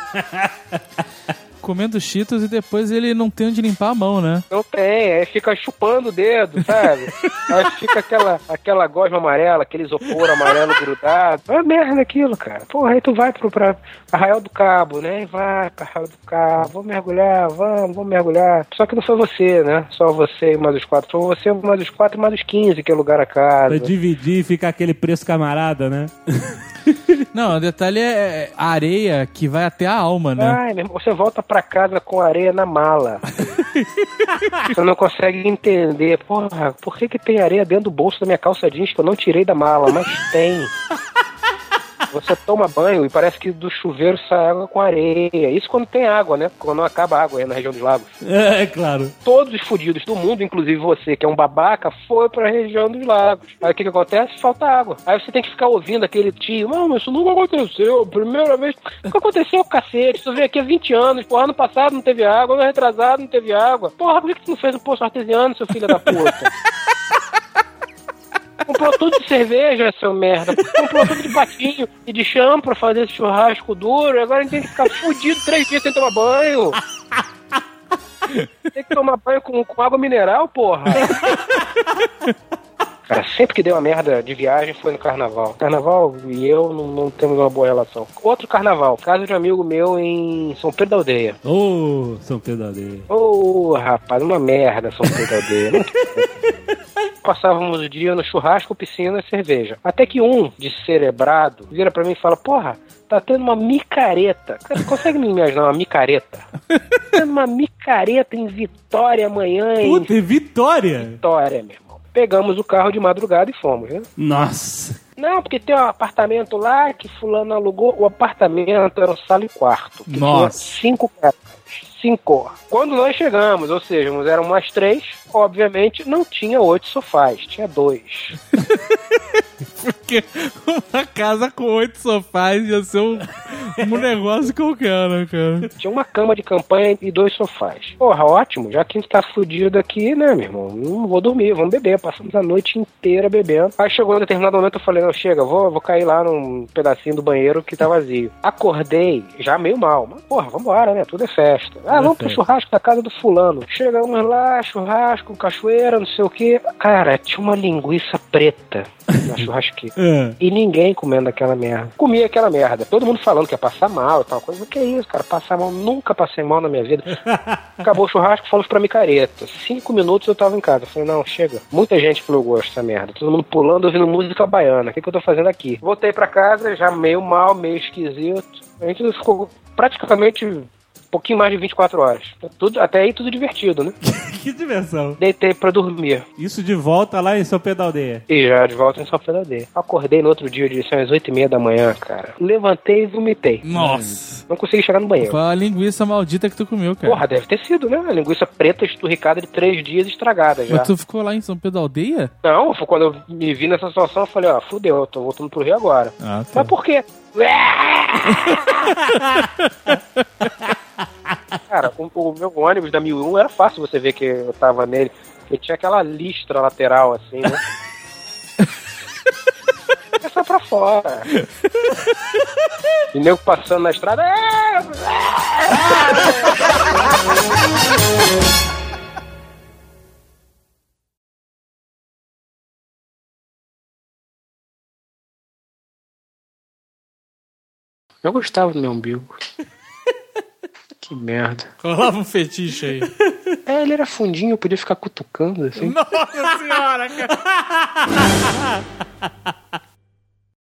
Comendo cheetos e depois ele não tem onde limpar a mão, né? Não tem, aí fica chupando o dedo, sabe? Aí fica aquela, aquela gosma amarela, aquele isopor amarelo grudado. É merda aquilo, cara. Porra, aí tu vai pro pra Arraial do Cabo, né? Vai pra Arraial do Cabo, vamos mergulhar, vamos, vamos mergulhar. Só que não foi você, né? Só você e mais os quatro. Foi você, mais os quatro e mais os quinze, que é lugar a casa. Pra dividir e ficar aquele preço camarada, né? Não, o detalhe é a areia que vai até a alma, né? Ai, meu irmão, você volta pra casa com areia na mala. Você não consegue entender. Porra, por que que tem areia dentro do bolso da minha calça jeans que eu não tirei da mala? Mas tem. Você toma banho e parece que do chuveiro sai água com areia. Isso quando tem água, né? Quando não acaba a água aí na região dos lagos. É, é claro. Todos os fudidos do mundo, inclusive você, que é um babaca, foi pra região dos lagos. Aí o que que acontece? Falta água. Aí você tem que ficar ouvindo aquele tio. Não, mas isso nunca aconteceu. Primeira vez. Nunca aconteceu, cacete. Tu veio aqui há vinte anos. Porra, ano passado não teve água. Ano retrasado não teve água. Porra, por que que tu não fez um poço artesiano, seu filho da puta? Comprou tudo de cerveja, seu merda. Comprou tudo de patinho e de chão pra fazer esse churrasco duro. Agora a gente tem que ficar fudido três dias sem tomar banho. Tem que tomar banho com, com água mineral, porra. Cara, sempre que deu uma merda de viagem foi no carnaval. Carnaval e eu não, não temos uma boa relação. Outro carnaval, casa de um amigo meu em São Pedro da Aldeia. Ô, oh, São Pedro da Aldeia. Ô, oh, rapaz, uma merda São Pedro da Aldeia. Passávamos o dia no churrasco, piscina e cerveja. Até que um, descerebrado, vira pra mim e fala, porra, tá tendo uma micareta. Cara, você consegue me imaginar uma micareta? Tá tendo uma micareta em Vitória amanhã, hein? Puta, em Vitória? Vitória, meu irmão. Pegamos o carro de madrugada e fomos, né? Nossa. Não, porque tem um apartamento lá que fulano alugou. O apartamento era um sala e quarto. Que Nossa. Tinha cinco caras. Cinco. Quando nós chegamos, ou seja, eram mais três, obviamente não tinha oito sofás, tinha dois. Porque uma casa com oito sofás ia ser um, um negócio qualquer, né, cara? Tinha uma cama de campanha e dois sofás. Porra, ótimo, já que a gente tá fudido aqui, né, meu irmão? Não vou dormir, vamos beber. Passamos a noite inteira bebendo. Aí chegou em determinado momento, eu falei, não, chega, vou, vou cair lá num pedacinho do banheiro que tá vazio. Acordei, já meio mal, mas porra, vambora, né? Tudo é festa. Ah, vamos pro churrasco da casa do fulano. Chegamos lá, churrasco, cachoeira, não sei o que. Cara, tinha uma linguiça preta na churrasqueira. É. E ninguém comendo aquela merda. Comia aquela merda. Todo mundo falando que ia passar mal e tal coisa. O que é isso, cara? Passar mal. Nunca passei mal na minha vida. Acabou o churrasco, fomos pra micareta. Cinco minutos eu tava em casa. Eu falei, não, chega. Muita gente pro meu gosto, essa merda. Todo mundo pulando, ouvindo música baiana. O que, que eu tô fazendo aqui? Voltei pra casa, já meio mal, meio esquisito. A gente ficou praticamente... um pouquinho mais de vinte e quatro horas. Tudo, até aí tudo divertido, né? Que diversão. Deitei pra dormir. Isso de volta lá em São Pedro da Aldeia. E já de volta em São Pedro da Aldeia. Acordei no outro dia, de às oito e meia da manhã, cara. Levantei e vomitei. Nossa. Não consegui chegar no banheiro. Foi a linguiça maldita que tu comeu, cara. Porra, deve ter sido, né? A linguiça preta esturricada de três dias estragada já. Mas tu ficou lá em São Pedro da Aldeia? Não, foi quando eu me vi nessa situação, eu falei, ó, fudeu, eu tô voltando pro Rio agora. Ah, tá. Mas por quê? Cara, o, o meu ônibus da mil e um era fácil você ver que eu tava nele. Ele tinha aquela listra lateral assim, né? É só pra fora. E nego passando na estrada. Eu gostava do meu umbigo. Que merda. Rolava um fetiche aí. É, ele era fundinho, eu podia ficar cutucando assim. Nossa senhora, cara.